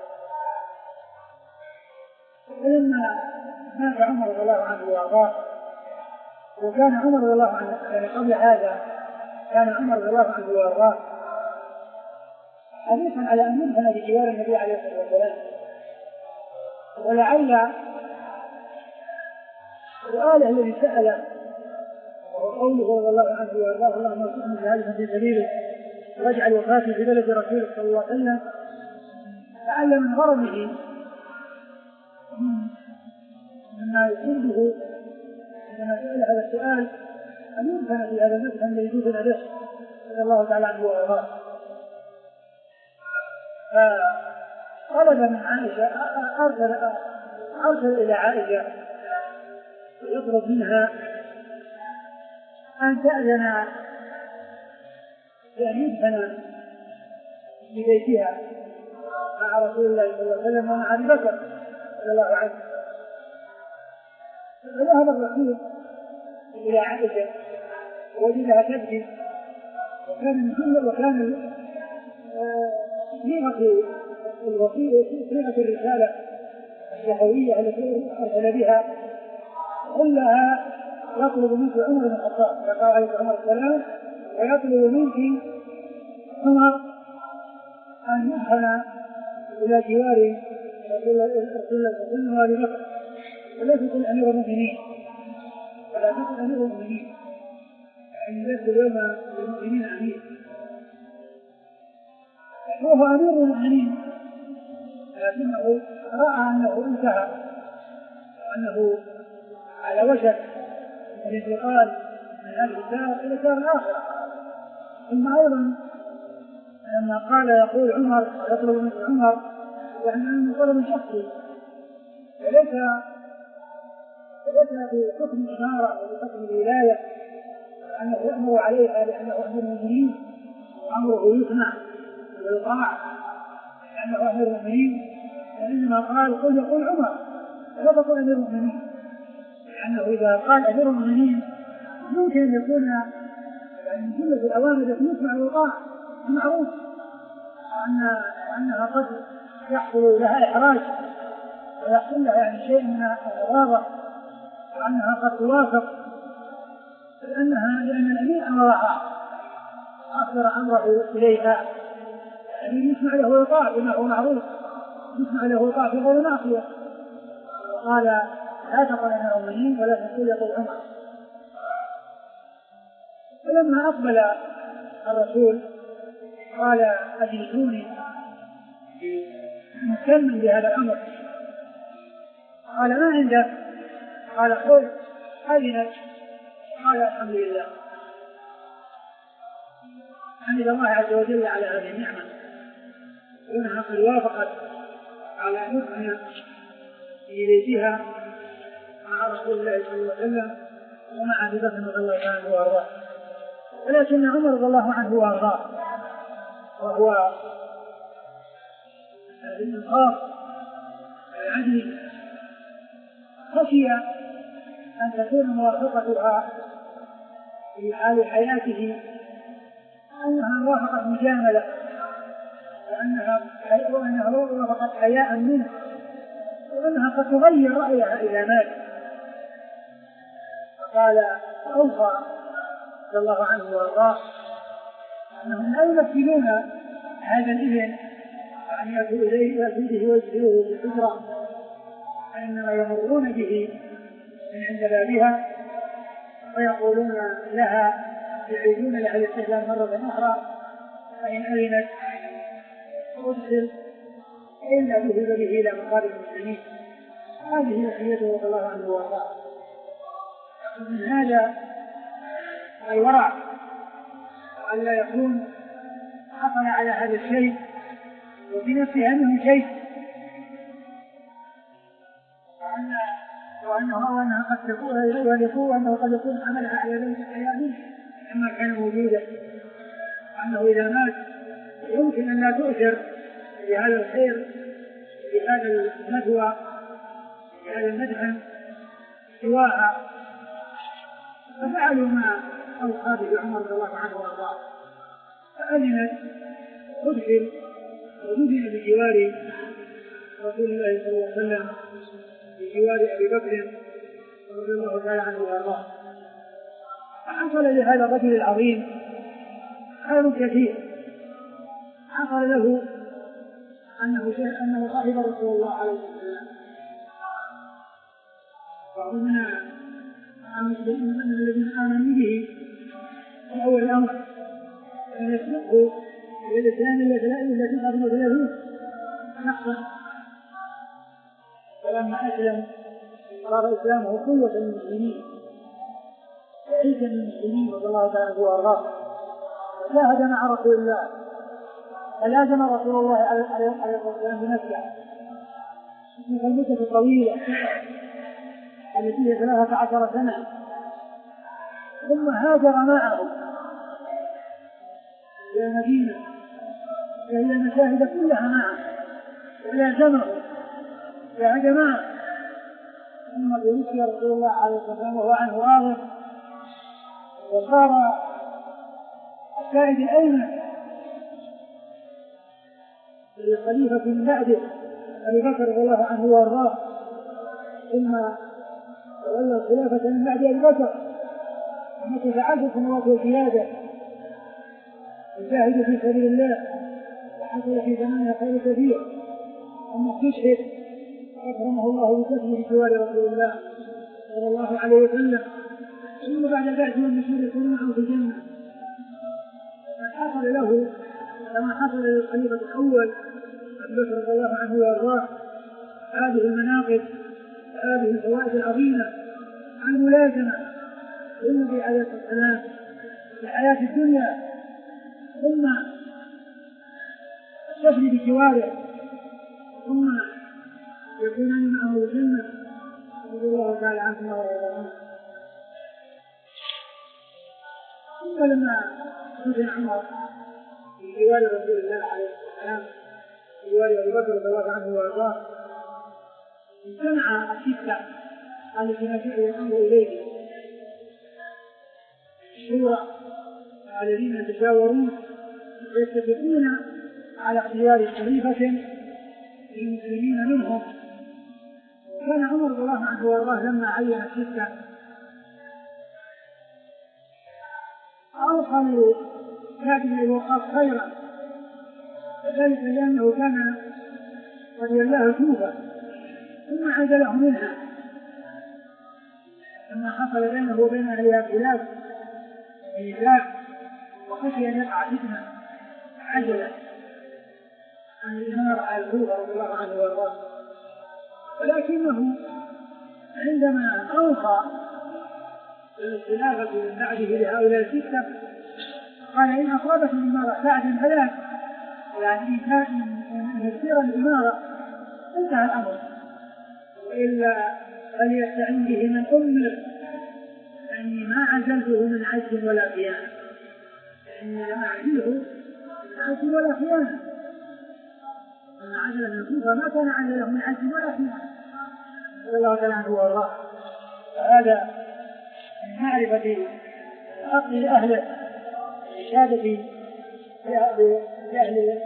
فلما مات عمر رضي الله عنه وأرضاه وكان عمر رضي الله عنه يعني قبل هذا كان عمر رضي الله عنه وأرضاه حريصا على أن يدفن بجوار النبي عليه الصلاة والسلام، ولعل سؤاله الذي سأله وقوله رضي الله عنه وأرضاه اللهم ارزقني شهادة في سبيلك واجعل وفاتي في بلد رسولك صلى الله عليه وسلم، لعل من غرضه مما يصيبه عندما سأل هذا السؤال أن يدفن في هذا المدفن الذي دفن به رضي الله تعالى عنه وأرضاه. فطلب من عائشة أرسل, أرسل إلى عائشة يطلب منها أن تأذن بأن يدفن في بيتها مع رسول الله صلى الله عليه وسلم ومع أبي بكر رضي الله عنه. فذهب الرسول إلى عائشة ووجدها تبكي، وكان من كل وكان صيغة الوصية صيغة الرسالة الشهوية التي أرسل بها كلها يطلب منك عمر بن الخطاب قال عليه عمر السلام ويطلب منك عمر أن يدخل إلى جوار رسول الله صلى الله عليه وسلم وليس تكون أمير المؤمنين ولا تكون أمير المؤمنين يعني ليس اليوم المؤمنين أمير، هو أمير المؤمنين لكنه رأى أنه انتهى وأنه على وشك الانتقال من هذه الدار إلى دار الآخرة. ثم أيضا لما قال يقول عمر يطلب من عمر يعني أنه طلب شخصي وليس وليس في حكم الإمارة أو بحكم الولاية أنه يأمر عليها لأنه أمير المؤمنين وأمره يسمع ويطاع لأنه أمير المؤمنين، وإنما قال قل يقول عمر لا تقول أمير المؤمنين، لأنه إذا قال أمير المؤمنين ممكن أن يكون يعني جملة الأوامر التي يسمع ويطاع معروف أن أنها قد يحصل لها إحراج ويحصل لها يعني شيء من الغضاضة، وأنها قد توافق لأنها لأن الأمير أمرها أخبر أمره إليها، يعني يسمع له ويطاع بما هو معروف، يسمع له ويطاع في غير معصية. قال لا تقل أنا أمين ولا تقول يقول عمر. فلما أقبل الرسول قال أجلسوني مهتما بهذا الأمر. قال ما عندك؟ قال قل أذنك. قال الحمد لله، حمد الله عز وجل على هذه النعمة وأنها قد وافقت على أن يكون في بيتها مع رسول الله صلى الله عليه وسلم ومع أبي بكر رضي الله عنه وأرضاه. ولكن عمر رضي الله عنه وأرضاه وهو الإنصاف والعدل خشي أن تكون موافقتها في حال حياته أنها موافقة مجاملة، وأنها وأنها وافقت حياء منه، وأنها قد تغير رأيها إذا مات. قال أوصى رضي الله عنه وارضاه أنهم لا يمثلون هذا الإذن أن يأتوا إليه ويأتيه ويجريه بالحجرة، فإنما يمرون به من عند بابها ويقولون لها يعيدون لها الاستهلال مرة أخرى، فإن أذنت أرسل إلا به به إلى مقابل المسلمين. هذه وصيته رضي الله عنه وارضاه. ومن هذا الورع وأن لا يكون حصل على هذا الشيء وفي نفسه منه شيء، وأنه وأنها قد تكون يكون وأنه قد يكون عملها على ذلك الحياة كما كان موجودا، وأنه إذا مات يمكن أن لا تؤثر بهذا الخير بهذا المدوى بهذا المدحن سواها. ففعلوا ما أوصى به عمر رضي الله عنه وارضاه، فأذنت أدخل ودفن بجوار رسول الله صلى الله عليه وسلم بجوار أبي بكر رضي الله تعالى عنه وارضاه. فحصل لهذا الرجل العظيم خير كثير، حصل له أنه شيء أنه صاحب رسول الله عليه السلام، ومن المسلمين من الذين آمنوا به في أول الأمر أن يسلقه بالإسلام التي تسعة وثلاثين نقصا، فلما أسلم صار إسلامه قوة للمسلمين وعيدا للمسلمين رضي الله تعالى عنه وارضاه. جاهد مع رسول الله فلازم رسول الله عليه الصلاة والسلام بنفسه في المدة الطويلة التي هي ثلاثة عشر سنة، ثم هاجر معه إلى المدينة وهي المشاهد كلها معه ولازمه يا جماعة. ثم توفي رسول الله عليه الصلاة والسلام وهو عنه راضٍ، وصار السائد الأيمن للخليفة من بعده أبي بكر رضي الله عنه وارضاه، ثم تولى الخلافة من بعد أبي بكر ومكث عشر سنوات وزيادة يجاهد في سبيل الله، وحصل في زمانه خير كثير، ثم استشهد أكرمه الله بكثره بجوار رسول الله صلى الله عليه وسلم، ثم بعد ذلك والنشور يكون معه في الجنة. فحصل له كما حصل للخليفة الأول أبي بكر رضي الله عنه وارضاه هذه المناقب هذه الفوائد العظيمة الملازمة للنبي عليه الصلاة والسلام في الحياة الدنيا، ثم الشفر بجواره، ثم يكونان معه الجنة رضي الله تعالى عنه وارضاه. ثم لما دفن عمر في جوار رسول الله عليه الصلاة والسلام في جوار أبي بكر رضي الله عنه وارضاه، جمع الستة التي نشأ الأمر إليه الشورى الذين يتشاورون ويتفقون على اختيار خليفة للمسلمين منهم. كان عمر رضي الله عنه وارضاه لما عين الستة أوصى لسعد بن أبي وقاص خيرا، وذلك لأنه كان قد ولاه الكوفة ثم عزله منها لما حصل بينه وبين أهلها خلاف ونزاع وخشي أن يقع فتنة عجلة عن الإمارة على الكوفة رضي الله عنه وارضاه. ولكنه عندما أوصى بالخلافة من بعده لهؤلاء الستة قال إن أصابت الإمارة سعدا فلا، يعني إن يسير الإمارة انتهى الأمر، وإلا فليستعين به من أمر، يعني ما عزلته من عجز ولا خيانة، يعني لم أعزله من عجز ولا خيانة، أن عزل من الكوفة ما كان عزله من عجز ولا خيانة رضي الله تعالى عنه وارضاه. فهذا من معرفة حق أهله الشهادة لأهل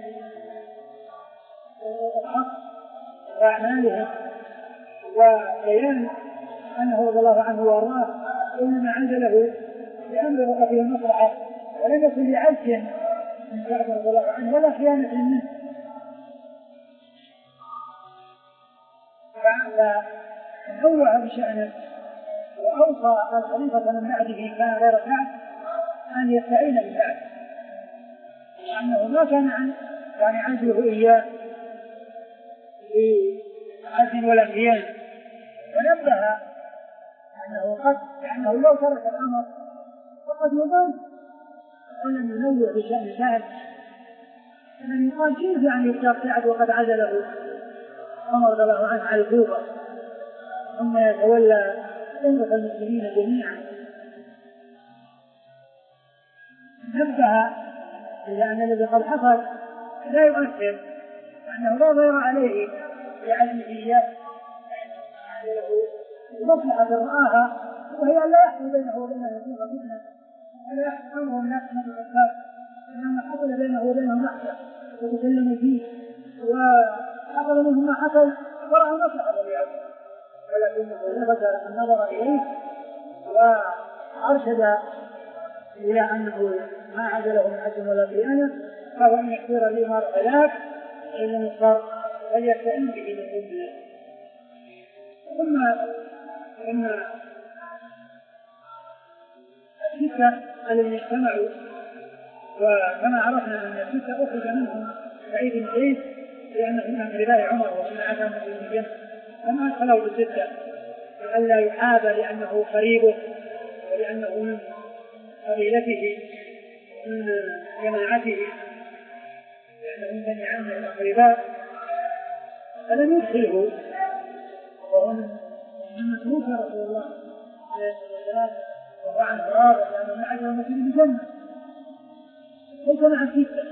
الحق وأعمالهم، وبيان أنه رضي الله عنه وارضاه إنما عزله لأمر وقته المصلحة ولم يكن لعجز من سعد رضي الله عنه ولا خيانة منه. فأولى بشأنه وأوصى الخليفة من بعده كان غير سعد أن يستعين بسعد، لأنه ما كان عن يعني عزله إياه بعزل ولا خيانة. ونبه أنه قد لأنه لو ترك الأمر فقد يضل، ولم ينوع بشأن سعد أن يقال كيف يعني يختار سعد وقد عزله عمر رضي الله عنه على الكوفة ثم يتولى أمة المسلمين جميعا. نبه إلى أن الذي قد حصل لا يؤثر، أنه لا ضير عليه لعزمه إياه مصلحة رآها، وهي لا يحصل بينه وبينه يكون فتنة ولا يحصل أمر الناس من الأسباب، إنما حصل بينه وبينه محسن وتكلموا فيه وحصل منه ما حصل ورأى مصلحة لعزمه، ولكنه لفت النظر إليه وأرشد إلى أنه ما عزله من عزم ولا خيانة، فهو أن يختار الإمارة ثلاث إلا نصر فليستعين به من أمه. ثم إن الستة الذين اجتمعوا، وكما عرفنا أن الستة أخرج منهم سعيد بن زيد لأنه من رباء عمر ومن عدم الجنة، فما أدخله بالستة لئلا يحاب لأنه قريبه ولأنه من قبيلته من جماعته، لأنه من بني عمه الأقرباء، فلم يدخله وهو من متروك رسول الله عليه الصلاة والسلام وهو عن فرار لأنه من عجل المسير بجنة ليس مع الستة.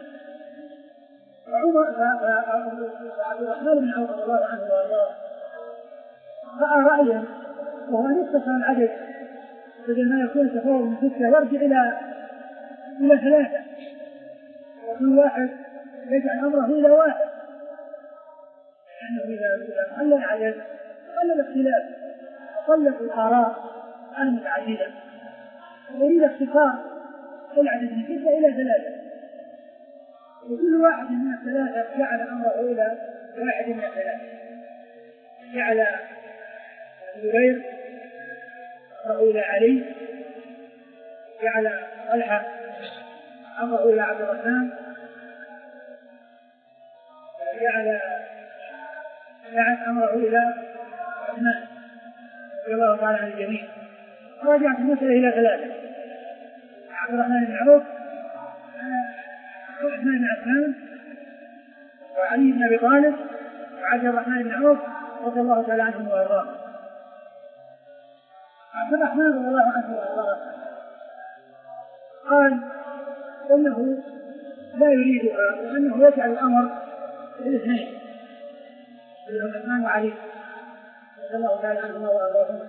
فعبد الرحمن بن عوف رضي الله عنه وارضاه رأى رأيا وهو أن يختصر العدد بدل ما يكون تفاوض من ستة يرجع إلى إلى ثلاثة، وكل واحد يجعل أمره إلى واحد، لأنه إذا قل العدد قل الاختلاف قلت الآراء المتعددة، ويريد اختصار العدد من ستة إلى ثلاثة، وكل واحد من الثلاثة جعل أمره إلى واحد من الثلاثة، جعل الزبير أمره إلى علي، جعل طلحة أمره إلى عبد الرحمن، جعل سعد أمره إلى عثمان رضي الله تعالى عن الجميع. رجعت المسألة إلى ثلاثة: عبد الرحمن بن عوف وعثمان بن عفان وعلي بن أبي طالب وعبد الرحمن بن عوف رضي الله تعالى عنهم وارضاهم. عبد الرحمن رضي الله عنه وارضاه قال إنه لا يريدها وأنه يجعل الأمر للاثنين اللي هم عثمان وعلي رضي الله تعالى عنهما وارضاهما،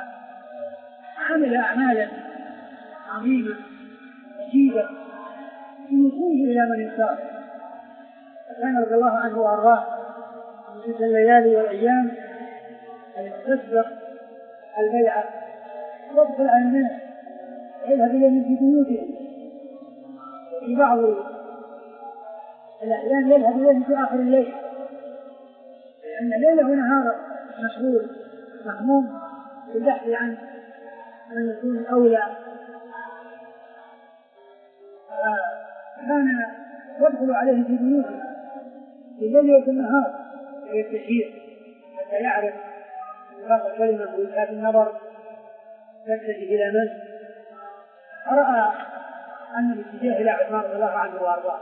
فعمل أعمالا عظيمة مجيدة إلى من يختار. كان رضي الله عنه وأرضاه في تلك الليالي والأيام أن يسبق البيعة يدخل على الناس يذهب إليهم في بيوتهم، في بعض الأحيان يذهب إليهم في آخر الليل، لأن الليل ونهار مشغول مهموم بالبحث عن من يكون أولى. كان يدخل عليه في بيوته في الليل وفي النهار ويستشير حتى يعرف نطاق الكلمة ووجهات النظر يتجه إلى من، فرأى أن الاتجاه إلى عثمان رضي الله عنه وأرضاه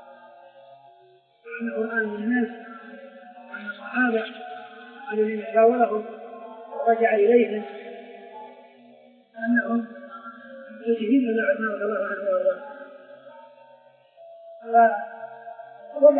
أن القرآن للناس وأن الصحابة الذين شاورهم ورجع إليهم أنهم متجهين إلى عثمان رضي الله عنه وأرضاه. فوضع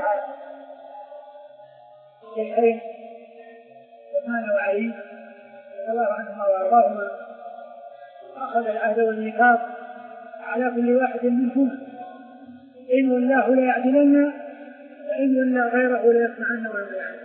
الشيخين عثمان وعلي رضي الله عنهما وأرضاهما أخذ العهد والميثاق على كل واحد منهما إن والله لا يعدلن وإن والله غيره لا يسمعن ما يعلم.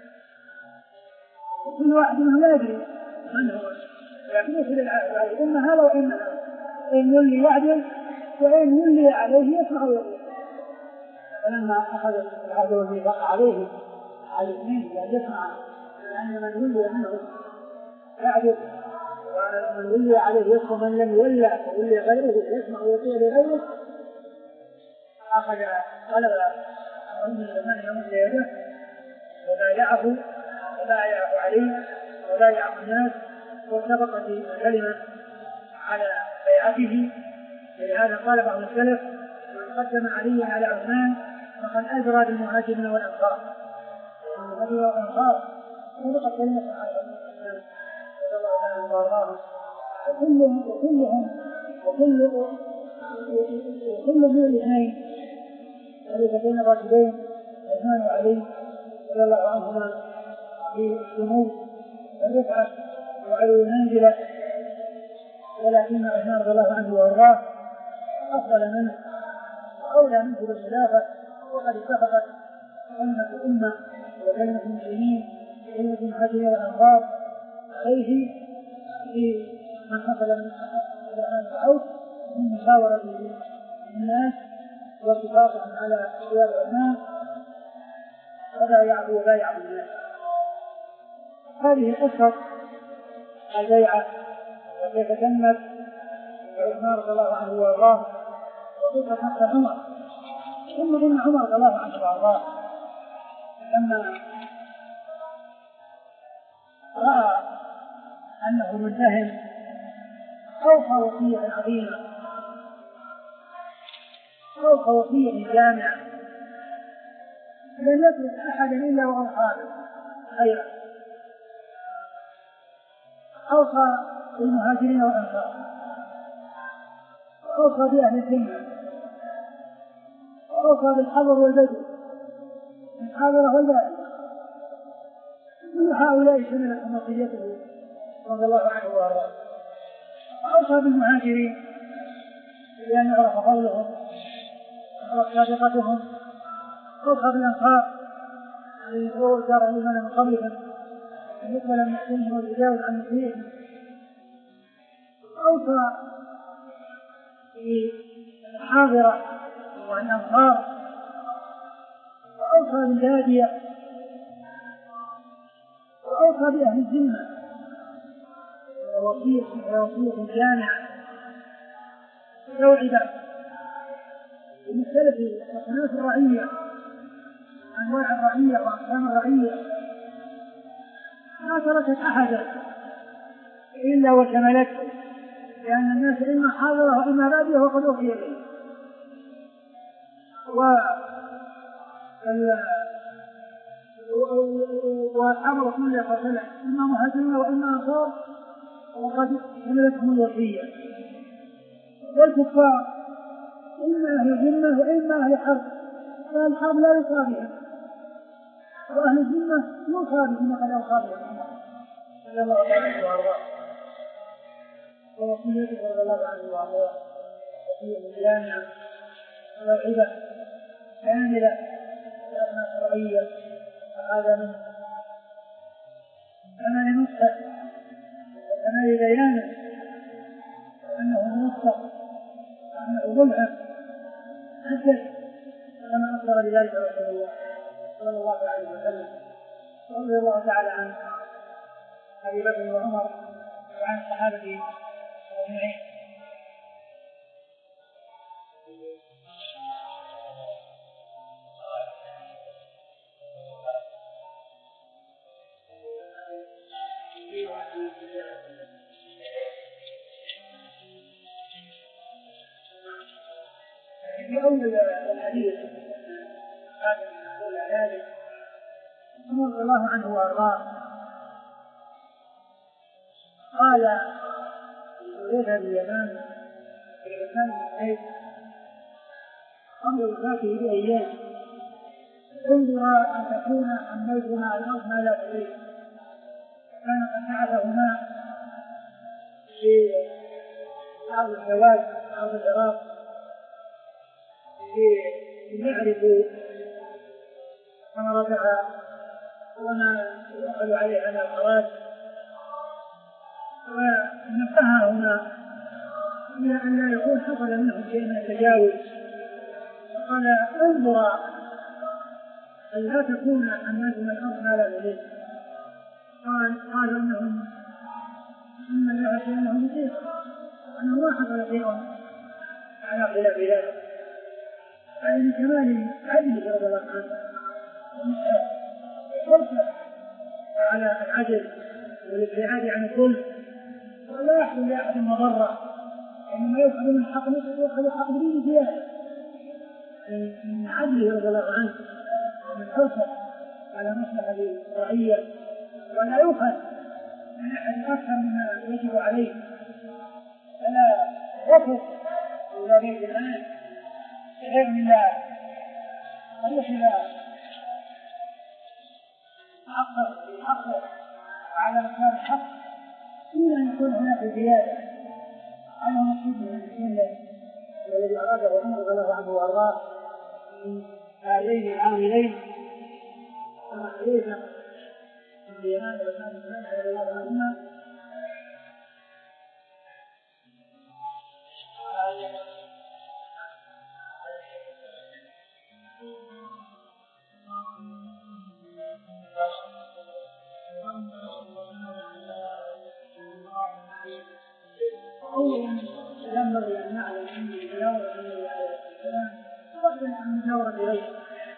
كل واحد منهم لا يدري من هو، لكن يأخذ العهد عليه إن هذا وإن هذا، إن ولي يعدل وإن ولي عليه يسمع ويقول. فلما أخذ العهد والميثاق عليه على الاثنين لا يسمع، لأن من ولي منه يعدل ومن ولي عليه يسمع، من لم يولى وولي غيره يسمع ويطيع لغيره. أخذ طلب أن الزمان يمد يده وبايعه وبايعه عليه وبايعه الناس واتفقت الكلمة على بيعته. لهذا قال بعض السلف من قدم عليا على عثمان فقد أجرى بالمهاجرين والأنصار. المهاجرين والأنصار سبقت كلمة على عثمان رضي الله عنه وأرضاه، وكلهم وكلهم وكل وكل ذو الاثنين خليفتين الراشدين عثمان وعلي رضي الله عنهما في السمو والرفعة وعلو المنزلة، ولكن عثمان رضي الله عنه وأرضاه أفضل منه وأولى منه بالخلافة، وقد اتفقت أمة أمة وكلمة المسلمين وكلمة المهاجرين والأنصار عليه في من حصل من العوف من مشاورة الناس واتفاقهم على اختيار عثمان وبايعه وبايع الناس. هذه قصة البيعة وكيف تمت عثمان رضي الله عنه وارضاه، وقصة حتى عمر. ثم ان عمر رضي الله عنه وارضاه لما رأى أنه متهم أوصى وصية عظيمة، أوصى وصية جامعة لن يترك أحدا إلا وأوصى خيرا. أوصى بالمهاجرين والأنصار، أوصى بأهل الذمة، أوصى بالحضر والبدو، الحاضرة والبادية، كل هؤلاء شملت وصيته رضي الله عنه وارضاه. أوصى بالمهاجرين بأن يعرف قولهم ويعرف سابقتهم، أوصى بالأنصار الذين هو جار الإيمان من قبلهم أن يقبل المحسنين والتجاوز عن مسيئهم. أوصى بالحاضرة والأنصار، وأوصى بالبادية، وأوصى بأهل الذمة. ووصية ووصية جامعة توعد بمختلف أصناف الرعية، أنواع الرعية وأقسام الرعية، ما تركت أحدا إلا وشملته، لأن الناس إما حاضرة وإما بادية وقد أوحي إليه. وأصحاب رسول الله صلى الله عليه وسلم إما مهاجرين وإما أنصار وقد شملتهم الوصية. والكفار إما أهل الذمة وإما أهل حرب، فالحرب لا يصاب بهم، وأهل الذمة يصاب بهم قد أوصى بهم صلى الله عليه وسلم. ووصيته رضي الله عنه وأرضاه وصية جامعة موعظة كاملة لأنها شرعية فهذا من كمال نصح وكمال بيانه أنه موفق وأنه ملهم حدث كما أخبر بذلك رسول الله صلى الله عليه وسلم رضي الله تعالى عن أبي بكر وعمر وعن الصحابة أجمعين. في أول الحديث هذا المسؤول ذلك رضي الله عنه وأرضاه قال حذيفة بن اليمان في عثمان بن زيد قبل وفاته بأيام انظر أن تكون حملتنا الأرض ما لا تريد كان قد بعثهما في أرض الجواز أرض العراق ليعرفوا ثمرتها وما يدخل عليها من الخراج ونبههما إلى أن لا يكون حصل منهم شيء من التجاوز فقال انظر أن لا تكون حملتنا الأرض ما لا تريد قال قالوا انهم ان الله انه مطيع انه ما حصل شيء على خلاف ذلك فإن كمال عدل رضي الله عنه فرصة على العدل والابتعاد عن الظلم ولا يحصل لأحد مضرة إنما يؤخذ من حق نفسه يؤخذ الحق به زيادة من عدله رضي الله عنه ومن فرصة على مصلحة الرعية ولا يؤخذ من أحد أكثر مما يجب عليه فلا يفرق إلى بيت الآن غير الله وليس حقه حقه على مقدار الحق دون أن يكون هناك زيادة على مقصود من الدين والذي أراده عمر رضي الله عنه وأرضاه من هذين العاملين كما حديثا من اليمان وكان الإسلام رضي الله عنهما أولا ينبغي أن نعلم أن المجاورة النبي عليه السلام تقدم عن مجاورة غيره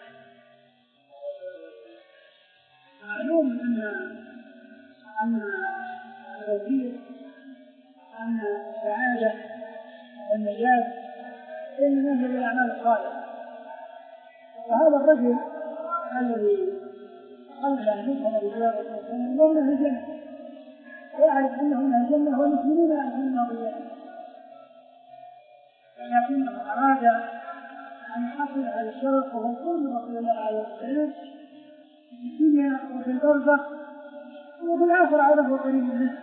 معلوم أن أن التوفيق أن السعادة والنجاة إنما هي بالأعمال الصالحة وهذا الرجل الذي قلب أن يفهم رجال الإسلام لهم أهل الجنة ويعرف أنهم أهل الجنة والمسلمين يعرفون أهل الجنة لكنه أراد أن يحصل على الشرف وهو قول رسول الله عليه وسلم في الدنيا وفي البرزخ وفي الآخرة على قريب منه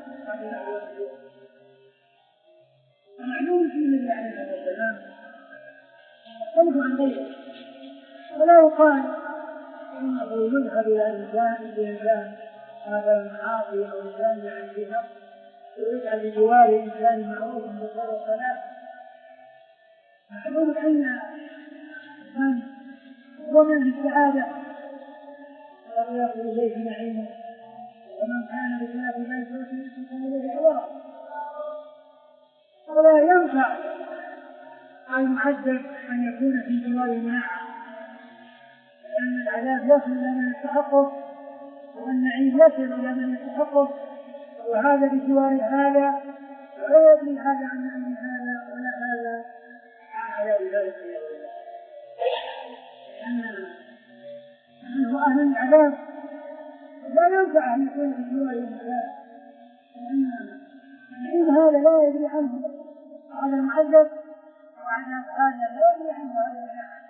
معلوم في النبي عليه السلام يختلف عن غيره ولا يقال إنه يذهب إلى إنسان بإنسان هذا عاصي أو إنسان يعني في نفس ويجعل بجوار إنسان معروف بالخير والصلاة معلوم أن من ومن السعادة فقد يأخذ إليه نعيمه ومن كان بخلاف ذلك فكان إليه عوره ولا ينفع المعذب أن يكون في جوار المناعة لأن العذاب يصل إلى من يستحقه والنعيم يصل إلى من يستحقه وهذا بجوار هذا ولا يدري هذا عن نعيم هذا ولا هذا عن عذاب ذلك لأنه أهل العذاب لا ينفع أن يكون في جوار العذاب لأن النعيم هذا لا يدري عنه هذا المعذب وعذاب هذا لا يدري عنه هذا المعذب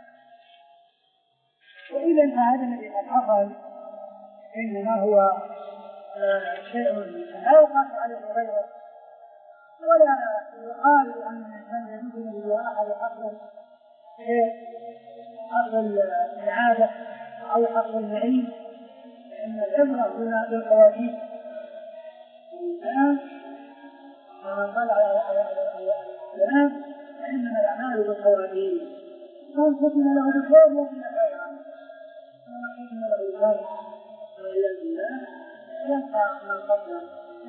وإذا فهذا الذي قد حصل إنما هو شيء لا يقاس عليه غيره ولا يقال أن الإنسان يمكن بواحد حقه حصل العادة أو حصل العيد، لأن العبرة هنا بالقوانين. الآن من قال على الآن فإنما الأعمال بالقوانين، من ختم له بالخير ومن خيرا، ومن ختم له بالخير والعياذ بالله يبقى من قبله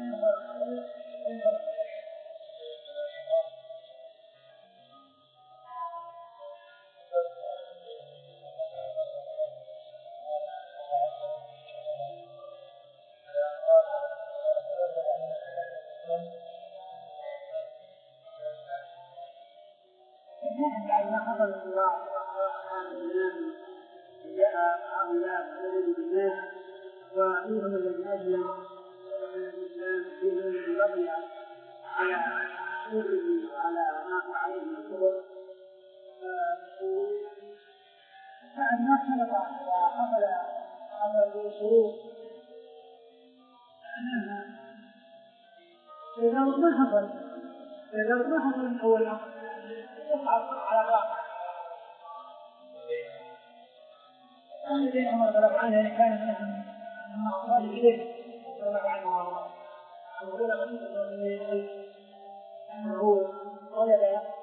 بعد ما حصل الله وقال الإمام جاء هؤلاء الذين بالناس وفيهم الذي أسلم الإسلام فيهم الذي بقي على سره وعلى ما هو عليه من الكفر، بعد ما اختلط وحصل حصل شروط إذا ما حصل إذا ما حصل من أول أمر يصعد على الواقع. الذين عمر رضي الله عنه كان منهم المقصود إليه رضي الله عنه وارضاه، أنه ولد